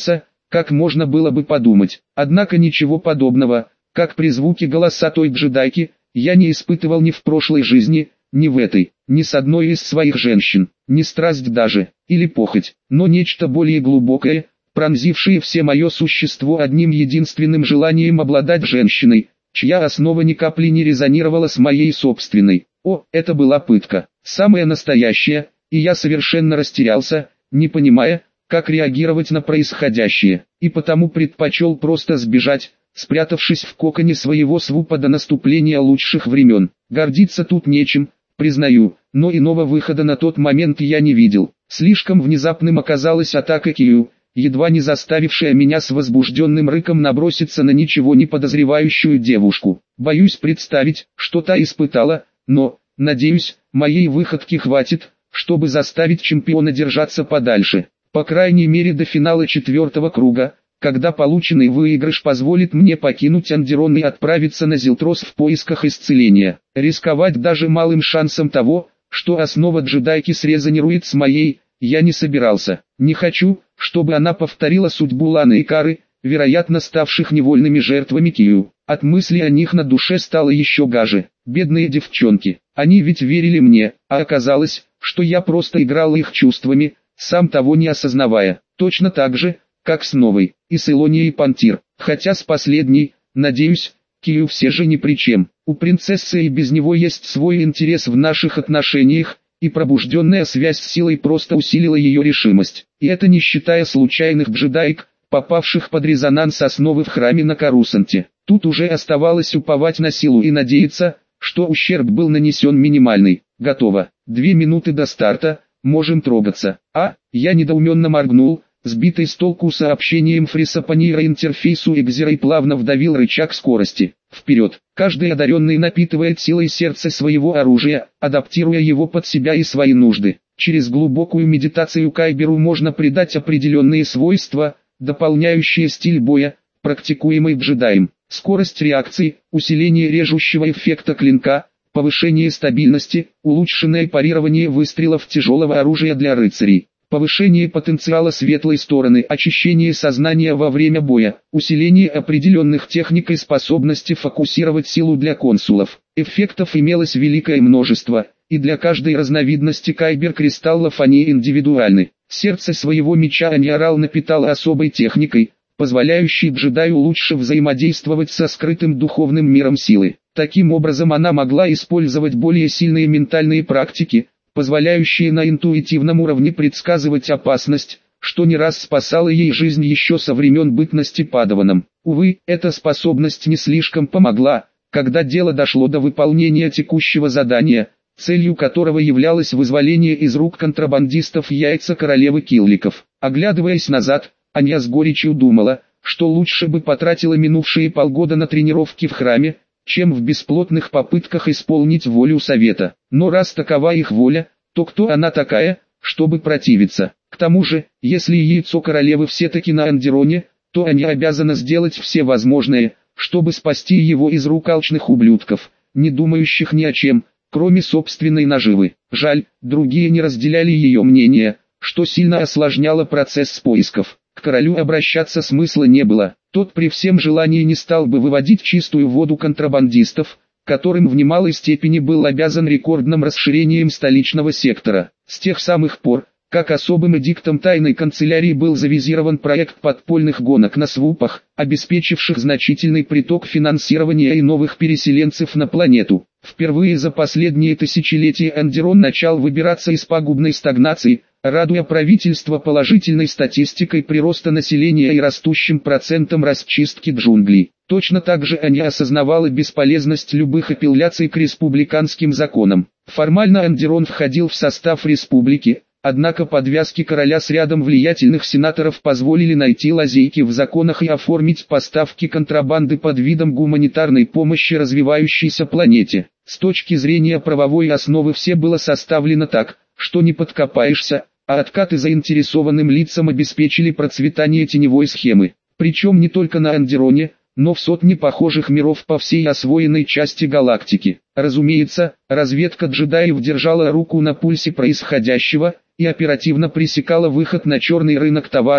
как можно было бы подумать. Однако ничего подобного, как при звуке голоса той джедайки, я не испытывал ни в прошлой жизни, ни в этой, ни с одной из своих женщин, ни страсть даже, или похоть, но нечто более глубокое, пронзившее все мое существо одним единственным желанием обладать женщиной, чья основа ни капли не резонировала с моей собственной. О, это была пытка, самая настоящая, и я совершенно растерялся, не понимая, как реагировать на происходящее, и потому предпочел просто сбежать, спрятавшись в коконе своего свупа до наступления лучших времен. Гордиться тут нечем, признаю, но иного выхода на тот момент я не видел. Слишком внезапным оказалась атака Кью, едва не заставившая меня с возбужденным рыком наброситься на ничего не подозревающую девушку. Боюсь представить, что та испытала, но, надеюсь, моей выходки хватит, чтобы заставить чемпиона держаться подальше. По крайней мере до финала 4-го круга, когда полученный выигрыш позволит мне покинуть Андерон и отправиться на Зилтрос в поисках исцеления. Рисковать даже малым шансом того, что основа джедайки срезонирует с моей, я не собирался. Не хочу, чтобы она повторила судьбу Ланы и Кары, вероятно ставших невольными жертвами Кью. От мысли о них на душе стало еще гаже. Бедные девчонки, они ведь верили мне, а оказалось, что я просто играл их чувствами, сам того не осознавая. Точно так же, как с новой, и с Илонией Пантир, хотя с последней, надеюсь, Кью все же ни при чем. У принцессы и без него есть свой интерес в наших отношениях, и пробужденная связь с силой просто усилила ее решимость. И это не считая случайных джедаек, попавших под резонанс основы в храме на Карусанте. Тут уже оставалось уповать на силу и надеяться, что ущерб был нанесен минимальный. Готово. 2 минуты до старта, можем трогаться. Я недоуменно моргнул, сбитый с толку сообщением Фриса по нейроинтерфейсу Экзера, и плавно вдавил рычаг скорости. Вперед! Каждый одаренный напитывает силой сердце своего оружия, адаптируя его под себя и свои нужды. Через глубокую медитацию Кайберу можно придать определенные свойства, дополняющие стиль боя, практикуемый джедаем. Скорость реакции, усиление режущего эффекта клинка, повышение стабильности, улучшенное парирование выстрелов тяжелого оружия для рыцарей. Повышение потенциала светлой стороны, очищение сознания во время боя, усиление определенных техник и способности фокусировать силу для консулов. Эффектов имелось великое множество, и для каждой разновидности кайбер-кристаллов они индивидуальны. Сердце своего меча Аниарал напитал особой техникой, позволяющей джедаю лучше взаимодействовать со скрытым духовным миром силы. Таким образом она могла использовать более сильные ментальные практики, позволяющие на интуитивном уровне предсказывать опасность, что не раз спасало ей жизнь еще со времен бытности падаваном. Увы, эта способность не слишком помогла, когда дело дошло до выполнения текущего задания, целью которого являлось вызволение из рук контрабандистов яйца королевы Килликов. Оглядываясь назад, Аня с горечью думала, что лучше бы потратила минувшие полгода на тренировки в храме, чем в бесплотных попытках исполнить волю совета. Но раз такова их воля, то кто она такая, чтобы противиться? К тому же, если яйцо королевы все-таки на Андероне, то они обязаны сделать все возможное, чтобы спасти его из рук алчных ублюдков, не думающих ни о чем, кроме собственной наживы. Жаль, другие не разделяли ее мнение, что сильно осложняло процесс поисков. К королю обращаться смысла не было. Тот при всем желании не стал бы выводить в чистую воду контрабандистов, которым в немалой степени был обязан рекордным расширением столичного сектора. С тех самых пор, как особым эдиктом тайной канцелярии был завизирован проект подпольных гонок на свупах, обеспечивших значительный приток финансирования и новых переселенцев на планету. Впервые за последние тысячелетия Андерон начал выбираться из пагубной стагнации, радуя правительство положительной статистикой прироста населения и растущим процентом расчистки джунглей. Точно так же они осознавали бесполезность любых апелляций к республиканским законам. Формально Андерон входил в состав республики, однако подвязки короля с рядом влиятельных сенаторов позволили найти лазейки в законах и оформить поставки контрабанды под видом гуманитарной помощи развивающейся планете. С точки зрения правовой основы все было составлено так, что не подкопаешься, а откаты заинтересованным лицам обеспечили процветание теневой схемы. Причем не только на Андероне, но в сотне похожих миров по всей освоенной части галактики. Разумеется, разведка джедаев держала руку на пульсе происходящего и оперативно пресекала выход на черный рынок товаров,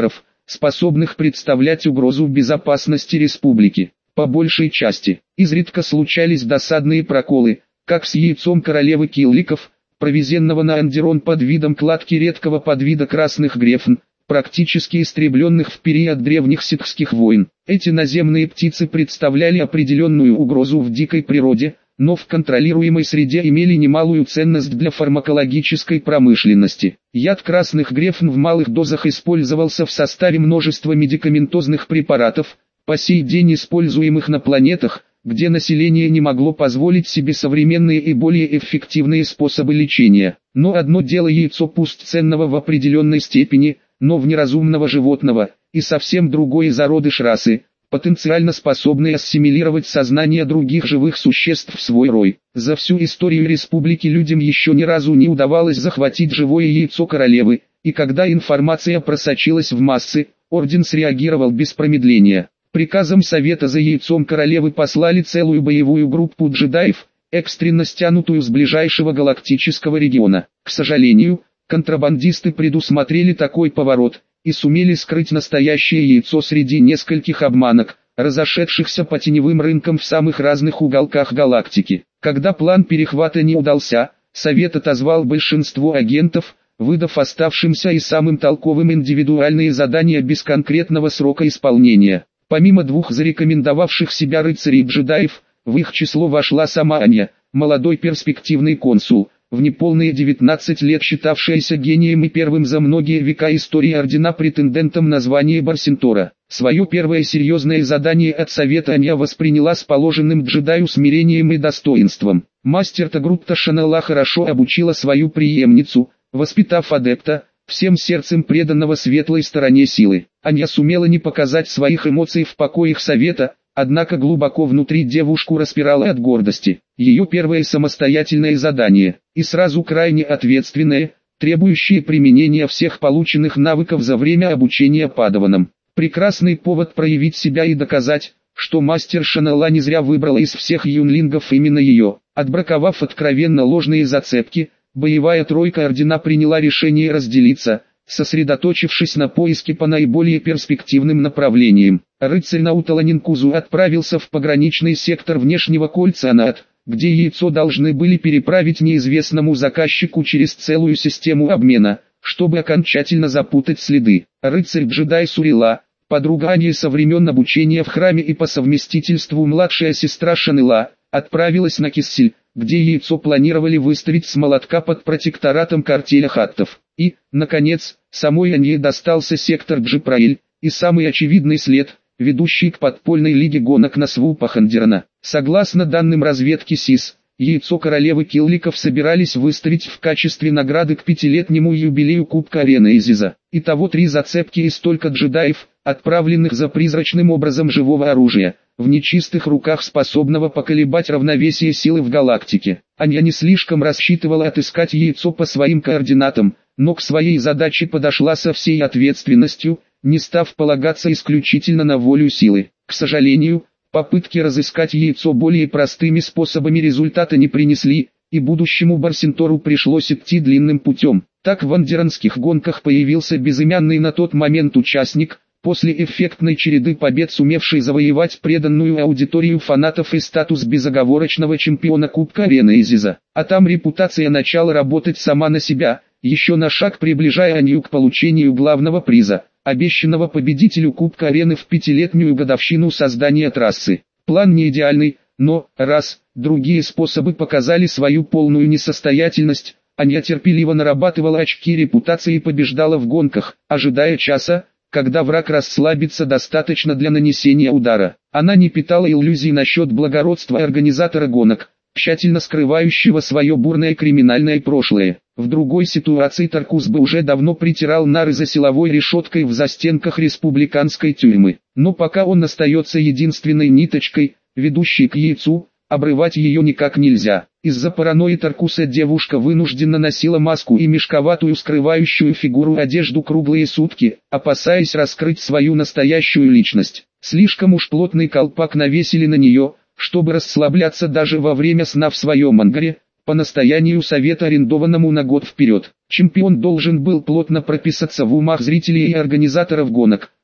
способных представлять угрозу безопасности республики. По большей части, изредка случались досадные проколы, как с яйцом королевы килликов, провезенного на Андерон под видом кладки редкого подвида красных грифн, практически истребленных в период древних ситхских войн. Эти наземные птицы представляли определенную угрозу в дикой природе, но в контролируемой среде имели немалую ценность для фармакологической промышленности. Яд красных грифн в малых дозах использовался в составе множества медикаментозных препаратов, по сей день используемых на планетах, где население не могло позволить себе современные и более эффективные способы лечения. Но одно дело яйцо пусть ценного в определенной степени, но в неразумного животного, и совсем другой зародыш расы, потенциально способный ассимилировать сознание других живых существ в свой рой. За всю историю республики людям еще ни разу не удавалось захватить живое яйцо королевы, и когда информация просочилась в массы, орден среагировал без промедления. Приказом Совета за яйцом королевы послали целую боевую группу джедаев, экстренно стянутую с ближайшего галактического региона. К сожалению, контрабандисты предусмотрели такой поворот и сумели скрыть настоящее яйцо среди нескольких обманок, разошедшихся по теневым рынкам в самых разных уголках галактики. Когда план перехвата не удался, Совет отозвал большинство агентов, выдав оставшимся и самым толковым индивидуальные задания без конкретного срока исполнения. Помимо двух зарекомендовавших себя рыцарей-джедаев, в их число вошла сама Аня, молодой перспективный консул, в неполные 19 лет считавшаяся гением и первым за многие века истории ордена претендентом на звание Барсентора. Свое первое серьезное задание от Совета Аня восприняла с положенным джедаю смирением и достоинством. Мастер Тагрутта Шанелла хорошо обучила свою преемницу, воспитав адепта, всем сердцем преданного светлой стороне силы. Аня сумела не показать своих эмоций в покоях Совета, однако глубоко внутри девушку распирало от гордости. Ее первое самостоятельное задание, и сразу крайне ответственное, требующее применения всех полученных навыков за время обучения падаванам. Прекрасный повод проявить себя и доказать, что мастер Шанелла не зря выбрала из всех юнлингов именно ее. Отбраковав откровенно ложные зацепки, боевая тройка ордена приняла решение разделиться, сосредоточившись на поиске по наиболее перспективным направлениям. Рыцарь Науталанинкузу отправился в пограничный сектор внешнего кольца Анат, где яйцо должны были переправить неизвестному заказчику через целую систему обмена, чтобы окончательно запутать следы. Рыцарь-джедай Сурила, подруга Ани со времен обучения в храме и по совместительству младшая сестра Шанелла, отправилась на Киссель, где яйцо планировали выставить с молотка под протекторатом картеля хаттов. И, наконец, самой Анье достался сектор Джипраиль, и самый очевидный след, ведущий к подпольной лиге гонок на свупах Андерона. Согласно данным разведки СИС, яйцо королевы килликов собирались выставить в качестве награды к 5-летнему юбилею Кубка Арены Изиза. Итого 3 зацепки и столько джедаев, отправленных за призрачным образом живого оружия, в нечистых руках способного поколебать равновесие силы в галактике. Аня не слишком рассчитывала отыскать яйцо по своим координатам, но к своей задаче подошла со всей ответственностью, не став полагаться исключительно на волю силы. К сожалению, попытки разыскать яйцо более простыми способами результата не принесли, и будущему Барсентору пришлось идти длинным путем. Так в андеронских гонках появился безымянный на тот момент участник, после эффектной череды побед сумевший завоевать преданную аудиторию фанатов и статус безоговорочного чемпиона Кубка Арены Изиза. А там репутация начала работать сама на себя, еще на шаг приближая Анью к получению главного приза, обещанного победителю Кубка Арены в 5-летнюю годовщину создания трассы. План не идеальный, но, раз, другие способы показали свою полную несостоятельность, Аня терпеливо нарабатывала очки репутации и побеждала в гонках, ожидая часа, когда враг расслабится достаточно для нанесения удара. Она не питала иллюзий насчет благородства организатора гонок, тщательно скрывающего свое бурное криминальное прошлое. В другой ситуации Таркус бы уже давно притирал нары за силовой решеткой в застенках республиканской тюрьмы. Но пока он остается единственной ниточкой, ведущей к яйцу, обрывать ее никак нельзя. Из-за паранойи Таркуса девушка вынужденно носила маску и мешковатую скрывающую фигуру одежду круглые сутки, опасаясь раскрыть свою настоящую личность. Слишком уж плотный колпак навесили на нее, чтобы расслабляться даже во время сна в своем ангаре, по настоянию совета, арендованному на год вперед. Чемпион должен был плотно прописаться в умах зрителей и организаторов гонок,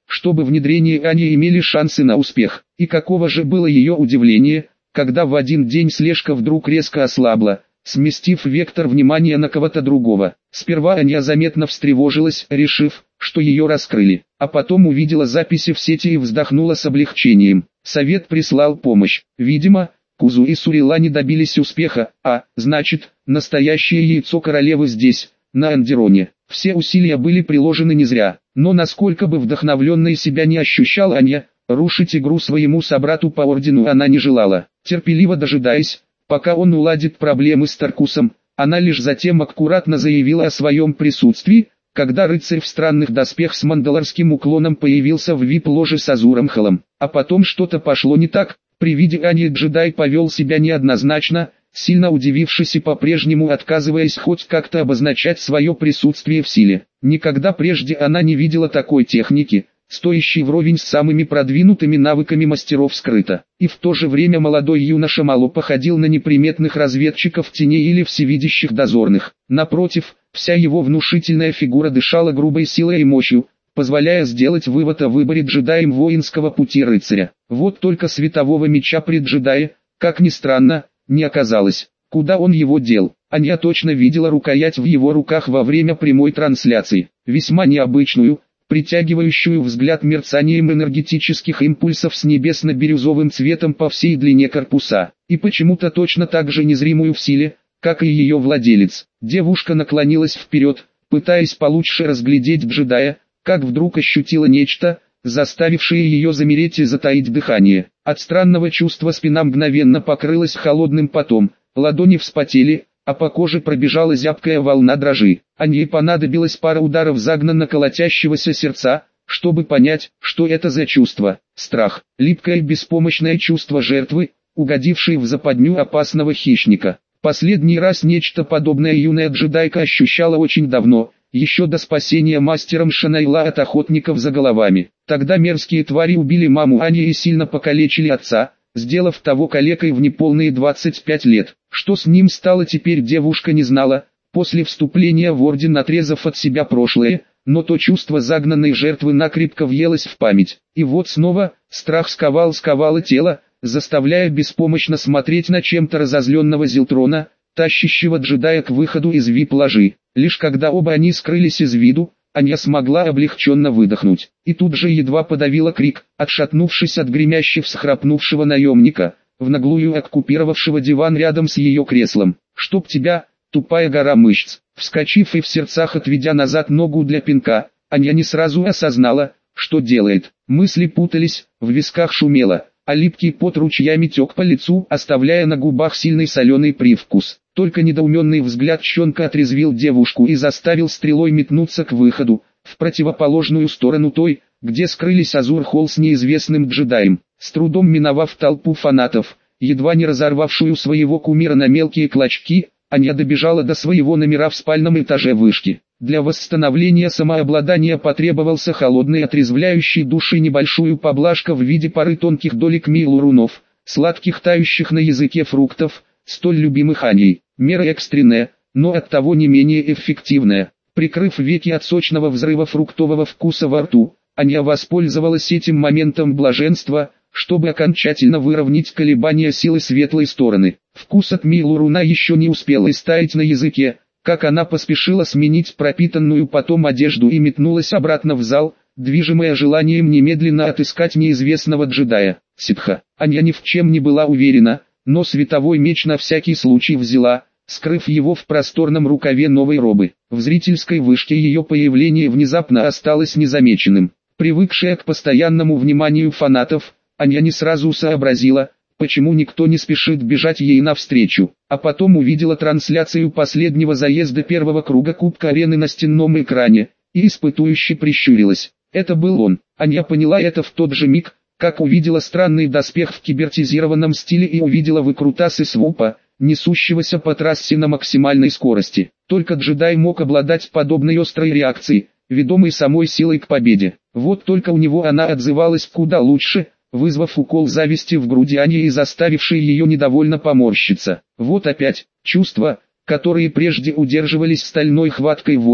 чтобы внедрение Ани имели шансы на успех. И каково же было ее удивление, когда в один день слежка вдруг резко ослабла, сместив вектор внимания на кого-то другого. Сперва Аня заметно встревожилась, решив, что ее раскрыли, а потом увидела записи в сети и вздохнула с облегчением. Совет прислал помощь. Видимо, Кузу и Сурилани добились успеха, а, значит, настоящее яйцо королевы здесь, на Андероне. Все усилия были приложены не зря, но насколько бы вдохновленной себя не ощущала Аня, рушить игру своему собрату по ордену она не желала. Терпеливо дожидаясь, пока он уладит проблемы с Таркусом, она лишь затем аккуратно заявила о своем присутствии, когда рыцарь в странных доспехах с мандалорским уклоном появился в вип-ложе с Азурамхалом. А потом что-то пошло не так, при виде Ани джедай повел себя неоднозначно, сильно удивившись и по-прежнему отказываясь хоть как-то обозначать свое присутствие в силе. Никогда прежде она не видела такой техники, стоящей вровень с самыми продвинутыми навыками мастеров скрыто. И в то же время молодой юноша мало походил на неприметных разведчиков теней или всевидящих дозорных. Напротив, вся его внушительная фигура дышала грубой силой и мощью, позволяя сделать вывод о выборе джедаем воинского пути рыцаря. Вот только светового меча при джедае, как ни странно, не оказалось. Куда он его дел? Аня точно видела рукоять в его руках во время прямой трансляции. Весьма необычную, притягивающую взгляд мерцанием энергетических импульсов с небесно-бирюзовым цветом по всей длине корпуса. И почему-то точно так же незримую в силе, как и ее владелец. Девушка наклонилась вперед, пытаясь получше разглядеть джедая, как вдруг ощутила нечто, заставившее ее замереть и затаить дыхание. От странного чувства спина мгновенно покрылась холодным потом, ладони вспотели, а по коже пробежала зябкая волна дрожи. Ане понадобилось пара ударов загнанно колотящегося сердца, чтобы понять, что это за чувство. Страх, липкое беспомощное чувство жертвы, угодившей в западню опасного хищника. Последний раз нечто подобное юная джедайка ощущала очень давно, еще до спасения мастером Шанайла от охотников за головами. Тогда мерзкие твари убили маму Ани и сильно покалечили отца, сделав того калекой в неполные 25 лет. Что с ним стало теперь, девушка не знала, после вступления в орден отрезав от себя прошлое, но то чувство загнанной жертвы накрепко въелось в память. И вот снова, страх сковало тело, заставляя беспомощно смотреть на чем-то разозленного Зилтрона, тащащего джедая к выходу из вип-ложи. Лишь когда оба они скрылись из виду, Аня смогла облегченно выдохнуть. И тут же едва подавила крик, отшатнувшись от гремящего всхрапнувшего наемника, в наглую оккупировавшего диван рядом с ее креслом. «Чтоб тебя, тупая гора мышц!» Вскочив и в сердцах отведя назад ногу для пинка, Аня не сразу осознала, что делает. Мысли путались, в висках шумело, а липкий пот ручьями тек по лицу, оставляя на губах сильный соленый привкус. Только недоуменный взгляд щенка отрезвил девушку и заставил стрелой метнуться к выходу, в противоположную сторону той, где скрылись Азур-Холл с неизвестным джедаем. С трудом миновав толпу фанатов, едва не разорвавшую своего кумира на мелкие клочки, Аня добежала до своего номера в спальном этаже вышки. Для восстановления самообладания потребовался холодный отрезвляющий душ и небольшую поблажка в виде пары тонких долек милурунов, сладких тающих на языке фруктов, столь любимых Аней. Мера экстренная, но оттого не менее эффективная. Прикрыв веки от сочного взрыва фруктового вкуса во рту, Аня воспользовалась этим моментом блаженства, чтобы окончательно выровнять колебания силы светлой стороны. Вкус от милуруна еще не успел истаять на языке, как она поспешила сменить пропитанную потом одежду и метнулась обратно в зал, движимая желанием немедленно отыскать неизвестного джедая. Ситха. Аня ни в чем не была уверена, но световой меч на всякий случай взяла, скрыв его в просторном рукаве новой робы. В зрительской вышке ее появление внезапно осталось незамеченным. Привыкшая к постоянному вниманию фанатов, Аня не сразу сообразила, почему никто не спешит бежать ей навстречу, а потом увидела трансляцию последнего заезда первого круга Кубка Арены на стенном экране, и испытующе прищурилась. Это был он. Аня поняла это в тот же миг, как увидела странный доспех в кибертизированном стиле и увидела выкрутасы свупа, несущегося по трассе на максимальной скорости. Только джедай мог обладать подобной острой реакцией, ведомой самой силой к победе. Вот только у него она отзывалась куда лучше, вызвав укол зависти в груди Ани и заставивший ее недовольно поморщиться. Вот опять, чувства, которые прежде удерживались стальной хваткой воли,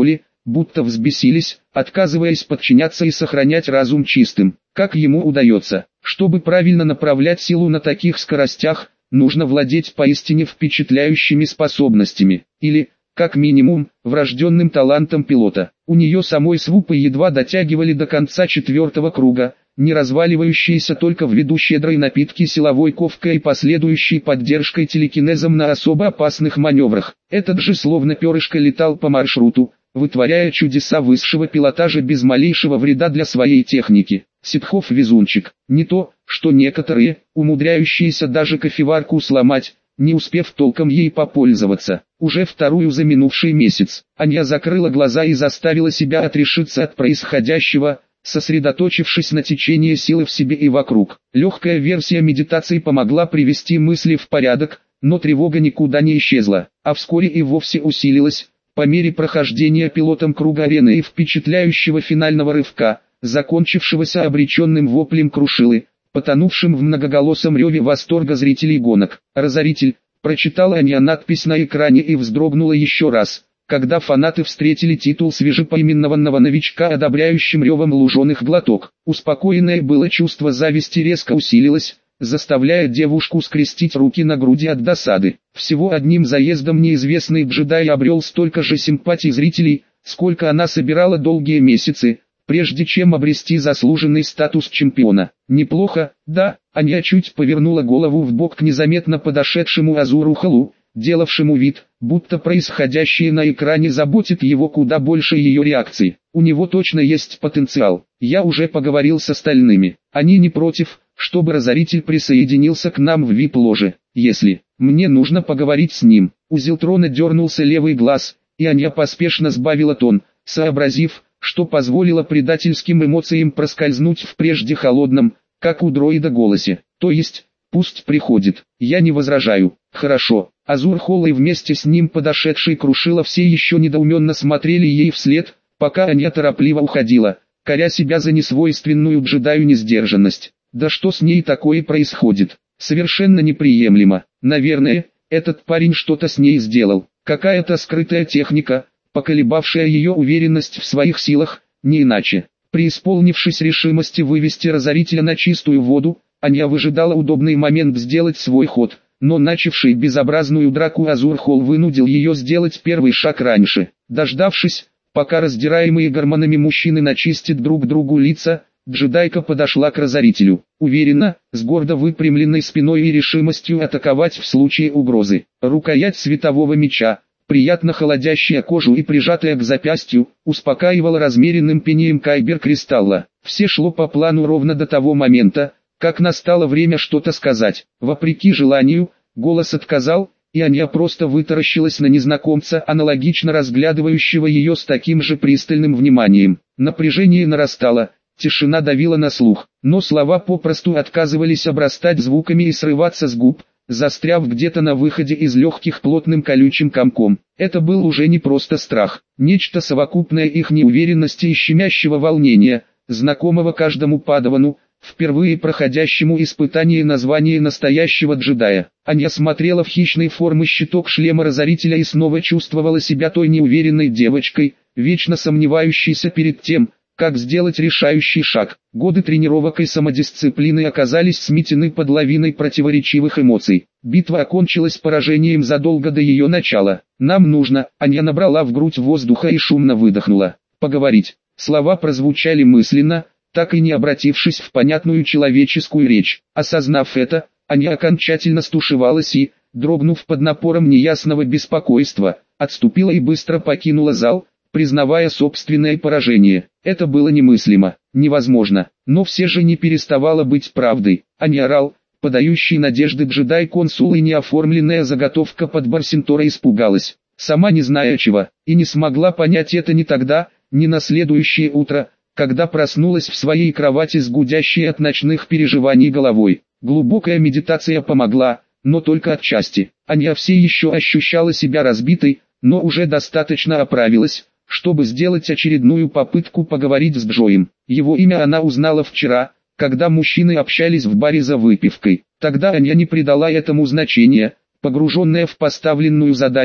будто взбесились, отказываясь подчиняться и сохранять разум чистым. Как ему удается? Чтобы правильно направлять силу на таких скоростях, нужно владеть поистине впечатляющими способностями, или, как минимум, врожденным талантом пилота. У нее самой свупы едва дотягивали до конца 4-го круга, не разваливающиеся только ввиду щедрой напитки силовой ковкой и последующей поддержкой телекинезом на особо опасных маневрах. Этот же словно перышко летал по маршруту, вытворяя чудеса высшего пилотажа без малейшего вреда для своей техники. Ситхов везунчик, не то, что некоторые, умудряющиеся даже кофеварку сломать, не успев толком ей попользоваться. Уже вторую за минувший месяц, Аня закрыла глаза и заставила себя отрешиться от происходящего, сосредоточившись на течении силы в себе и вокруг. Легкая версия медитации помогла привести мысли в порядок, но тревога никуда не исчезла, а вскоре и вовсе усилилась, по мере прохождения пилотом круга арены и впечатляющего финального рывка, закончившегося обреченным воплем Крушилы, потонувшим в многоголосом реве восторга зрителей гонок. «Разоритель», прочитала Аня надпись на экране и вздрогнула еще раз, когда фанаты встретили титул свежепоименованного новичка одобряющим ревом луженых глоток. Успокоенное было чувство зависти резко усилилось, заставляя девушку скрестить руки на груди от досады. Всего одним заездом неизвестный джедай обрел столько же симпатий зрителей, сколько она собирала долгие месяцы, прежде чем обрести заслуженный статус чемпиона. Неплохо, да. Аня чуть повернула голову вбок к незаметно подошедшему Азуру Халу, делавшему вид, будто происходящее на экране заботит его куда больше ее реакции. У него точно есть потенциал. Я уже поговорил с остальными. Они не против, чтобы Разоритель присоединился к нам в VIP-ложе. Если мне нужно поговорить с ним. У Зилтрона дернулся левый глаз, и Аня поспешно сбавила тон, сообразив, что позволило предательским эмоциям проскользнуть в прежде холодном, как у дроида, голосе. То есть, пусть приходит, я не возражаю. Хорошо. Азур Холл и вместе с ним подошедший Крушила все еще недоуменно смотрели ей вслед, пока Аня торопливо уходила, коря себя за несвойственную джедаю несдержанность. Да что с ней такое происходит? Совершенно неприемлемо. Наверное, этот парень что-то с ней сделал. Какая-то скрытая техника, поколебавшая ее уверенность в своих силах, не иначе. Преисполнившись решимости вывести Разорителя на чистую воду, Аня выжидала удобный момент сделать свой ход, но начавший безобразную драку Азур Холл вынудил ее сделать первый шаг раньше. Дождавшись, пока раздираемые гормонами мужчины начистят друг другу лица, джедайка подошла к Разорителю, уверенно, с гордо выпрямленной спиной и решимостью атаковать в случае угрозы. Рукоять светового меча, приятно холодящая кожу и прижатая к запястью, успокаивала размеренным пением кайбер-кристалла. Все шло по плану ровно до того момента, как настало время что-то сказать. Вопреки желанию, голос отказал, и Аня просто вытаращилась на незнакомца, аналогично разглядывающего ее с таким же пристальным вниманием. Напряжение нарастало, тишина давила на слух, но слова попросту отказывались обрастать звуками и срываться с губ, застряв где-то на выходе из легких плотным колючим комком. Это был уже не просто страх, нечто совокупное их неуверенности и щемящего волнения, знакомого каждому падавану, впервые проходящему испытание названия настоящего джедая. Аня смотрела в хищной формы щиток шлема Разорителя и снова чувствовала себя той неуверенной девочкой, вечно сомневающейся перед тем, как сделать решающий шаг. Годы тренировок и самодисциплины оказались сметены под лавиной противоречивых эмоций. Битва окончилась поражением задолго до ее начала. «Нам нужно», Аня набрала в грудь воздуха и шумно выдохнула. «Поговорить». Слова прозвучали мысленно, так и не обратившись в понятную человеческую речь. Осознав это, Аня окончательно стушевалась и, дрогнув под напором неясного беспокойства, отступила и быстро покинула зал, признавая собственное поражение. Это было немыслимо, невозможно, но все же не переставало быть правдой. Аня орал, подающий надежды джедай-консул, и неоформленная заготовка под Барсентора испугалась, сама не зная чего, и не смогла понять это ни тогда, ни на следующее утро, когда проснулась в своей кровати с гудящей от ночных переживаний головой. Глубокая медитация помогла, но только отчасти. Аня все еще ощущала себя разбитой, но уже достаточно оправилась, чтобы сделать очередную попытку поговорить с Джоем. Его имя она узнала вчера, когда мужчины общались в баре за выпивкой. Тогда Аня не придала этому значения, погруженная в поставленную задачу,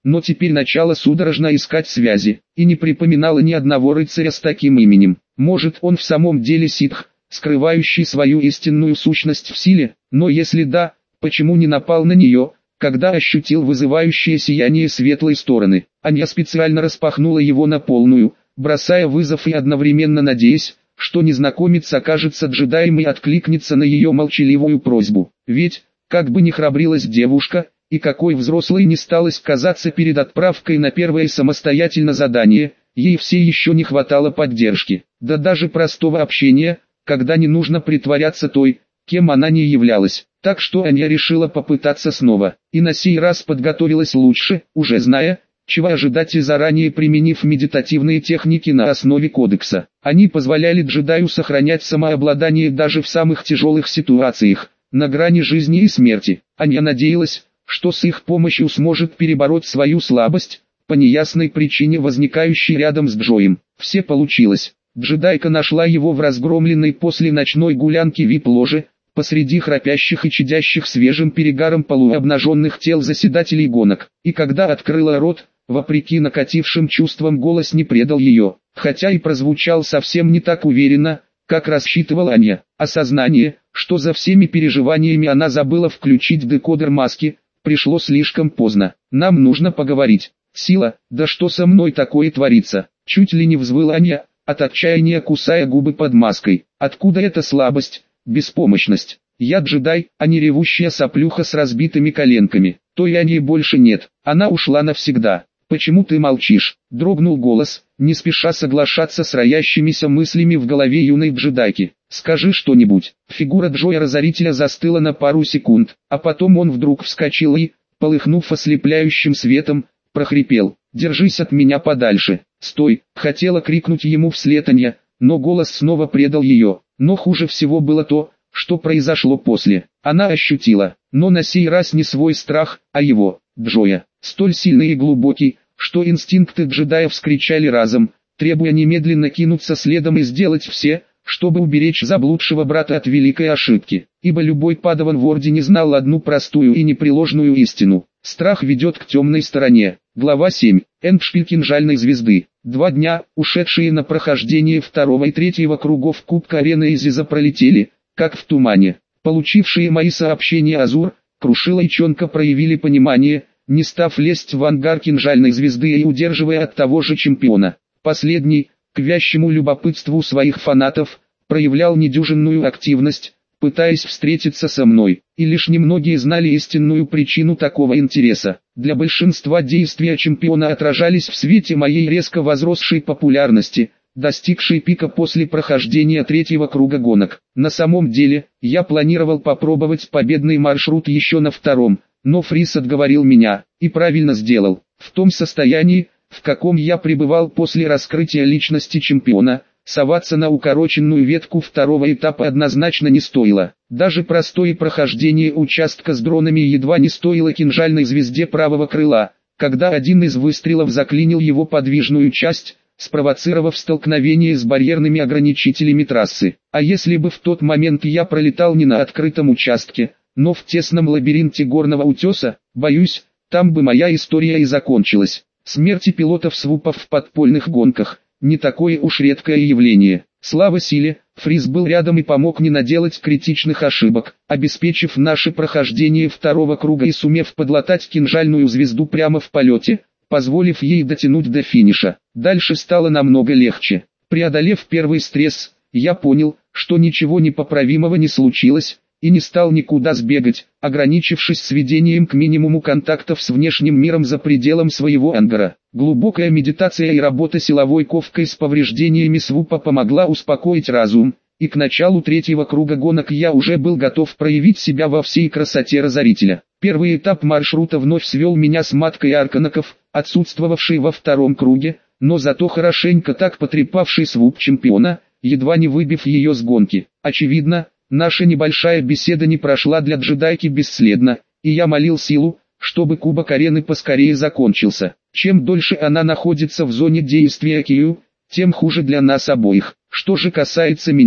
но теперь начала судорожно искать связи, и не припоминала ни одного рыцаря с таким именем. Может, он в самом деле ситх, скрывающий свою истинную сущность в силе, но если да, почему не напал на нее, когда ощутил вызывающее сияние светлой стороны? Аня специально распахнула его на полную, бросая вызов и одновременно надеясь, что незнакомец окажется джедаем и откликнется на ее молчаливую просьбу. Ведь, как бы ни храбрилась девушка, и какой взрослой не сталось казаться перед отправкой на первое самостоятельное задание, ей все еще не хватало поддержки, да даже простого общения, когда не нужно притворяться той, кем она не являлась. Так что Аня решила попытаться снова, и на сей раз подготовилась лучше, уже зная, чего ожидать и заранее применив медитативные техники на основе кодекса. Они позволяли джедаю сохранять самообладание даже в самых тяжелых ситуациях, на грани жизни и смерти. Аня надеялась, что с их помощью сможет перебороть свою слабость, по неясной причине возникающей рядом с Джоем. Все получилось. Джедайка нашла его в разгромленной после ночной гулянки вип-ложе, посреди храпящих и чадящих свежим перегаром полуобнаженных тел заседателей гонок. И когда открыла рот, вопреки накатившим чувствам голос не предал ее, хотя и прозвучал совсем не так уверенно, как рассчитывала Аня. Осознание, что за всеми переживаниями она забыла включить декодер маски, пришло слишком поздно. «Нам нужно поговорить». «Сила, да что со мной такое творится?» Чуть ли не взвыла Аня, от отчаяния кусая губы под маской. Откуда эта слабость, беспомощность? Я джедай, а не ревущая соплюха с разбитыми коленками. Той Ани больше нет, она ушла навсегда. «Почему ты молчишь?» — дрогнул голос, не спеша соглашаться с роящимися мыслями в голове юной джедайки. «Скажи что-нибудь». Фигура Джоя-разорителя застыла на пару секунд, а потом он вдруг вскочил и, полыхнув ослепляющим светом, прохрипел: «Держись от меня подальше». «Стой!» — хотела крикнуть ему вслед Аня, но голос снова предал ее. Но хуже всего было то, что произошло после. Она ощутила, но на сей раз не свой страх, а его, Джоя, столь сильный и глубокий, что инстинкты джедая вскричали разом, требуя немедленно кинуться следом и сделать все, чтобы уберечь заблудшего брата от великой ошибки. Ибо любой падаван в Ордене знал одну простую и непреложную истину: страх ведет к темной стороне. Глава 7. Эндшпиль кинжальной звезды. 2 дня, ушедшие на прохождение 2 и 3 кругов Кубка Арены Изиза, пролетели, как в тумане. Получившие мои сообщения Азур, Крушила и Чонка проявили понимание, не став лезть в ангар кинжальной звезды и удерживая от того же чемпиона. Последний, к вящему любопытству своих фанатов, проявлял недюжинную активность, пытаясь встретиться со мной, и лишь немногие знали истинную причину такого интереса. Для большинства действия чемпиона отражались в свете моей резко возросшей популярности, достигшей пика после прохождения 3 круга гонок. На самом деле, я планировал попробовать победный маршрут еще на 2, но Фрис отговорил меня, и правильно сделал. В том состоянии, в каком я пребывал после раскрытия личности чемпиона, соваться на укороченную ветку 2 этапа однозначно не стоило. Даже простое прохождение участка с дронами едва не стоило кинжальной звезде правого крыла, когда один из выстрелов заклинил его подвижную часть, спровоцировав столкновение с барьерными ограничителями трассы. А если бы в тот момент я пролетал не на открытом участке, но в тесном лабиринте горного утеса, боюсь, там бы моя история и закончилась. Смерти пилотов-свупов в подпольных гонках – не такое уж редкое явление. Слава силе, Фриз был рядом и помог не наделать критичных ошибок, обеспечив наше прохождение 2 круга и сумев подлатать кинжальную звезду прямо в полете, позволив ей дотянуть до финиша. Дальше стало намного легче. Преодолев первый стресс, я понял, что ничего непоправимого не случилось, и не стал никуда сбегать, ограничившись сведением к минимуму контактов с внешним миром за пределом своего ангара. Глубокая медитация и работа силовой ковкой с повреждениями свупа помогла успокоить разум, и к началу 3 круга гонок я уже был готов проявить себя во всей красоте разорителя. Первый этап маршрута вновь свел меня с маткой арканаков, отсутствовавшей во 2 круге, но зато хорошенько так потрепавший свуп чемпиона, едва не выбив ее с гонки. Очевидно, наша небольшая беседа не прошла для джедайки бесследно, и я молил силу, чтобы Кубок Арены поскорее закончился. Чем дольше она находится в зоне действия Кию, тем хуже для нас обоих. Что же касается меня,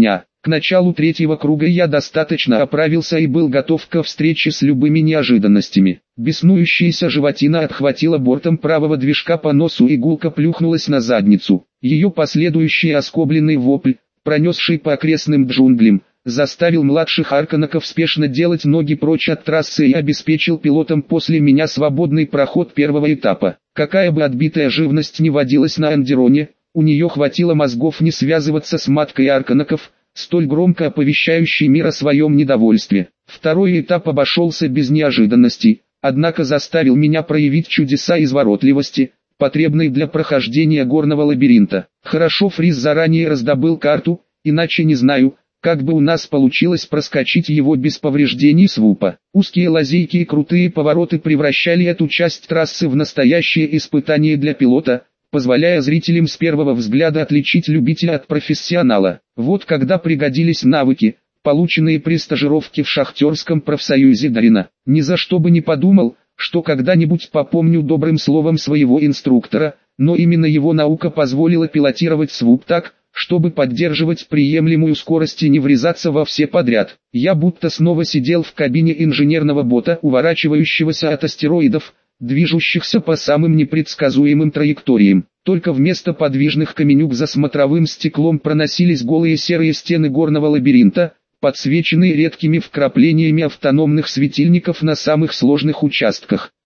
К началу третьего круга я достаточно оправился и был готов ко встрече с любыми неожиданностями. Беснующаяся животина отхватила бортом правого движка по носу и гулко плюхнулась на задницу. Ее последующий оскобленный вопль, пронесший по окрестным джунглям, заставил младших арканаков спешно делать ноги прочь от трассы и обеспечил пилотам после меня свободный проход первого этапа. Какая бы отбитая живность ни водилась на Андероне, у нее хватило мозгов не связываться с маткой арканаков, столь громко оповещающей мир о своем недовольстве. Второй этап обошелся без неожиданностей, однако заставил меня проявить чудеса изворотливости, потребной для прохождения горного лабиринта. Хорошо Фриз заранее раздобыл карту, иначе не знаю, как бы у нас получилось проскочить его без повреждений свупа. Узкие лазейки и крутые повороты превращали эту часть трассы в настоящее испытание для пилота, позволяя зрителям с первого взгляда отличить любителя от профессионала. Вот когда пригодились навыки, полученные при стажировке в шахтерском профсоюзе Дарина. Ни за что бы не подумал, что когда-нибудь попомню добрым словом своего инструктора, но именно его наука позволила пилотировать свуп так, чтобы поддерживать приемлемую скорость и не врезаться во все подряд. Я будто снова сидел в кабине инженерного бота, уворачивающегося от астероидов, движущихся по самым непредсказуемым траекториям. Только вместо подвижных каменюк за смотровым стеклом проносились голые серые стены горного лабиринта, подсвеченные редкими вкраплениями автономных светильников на самых сложных участках.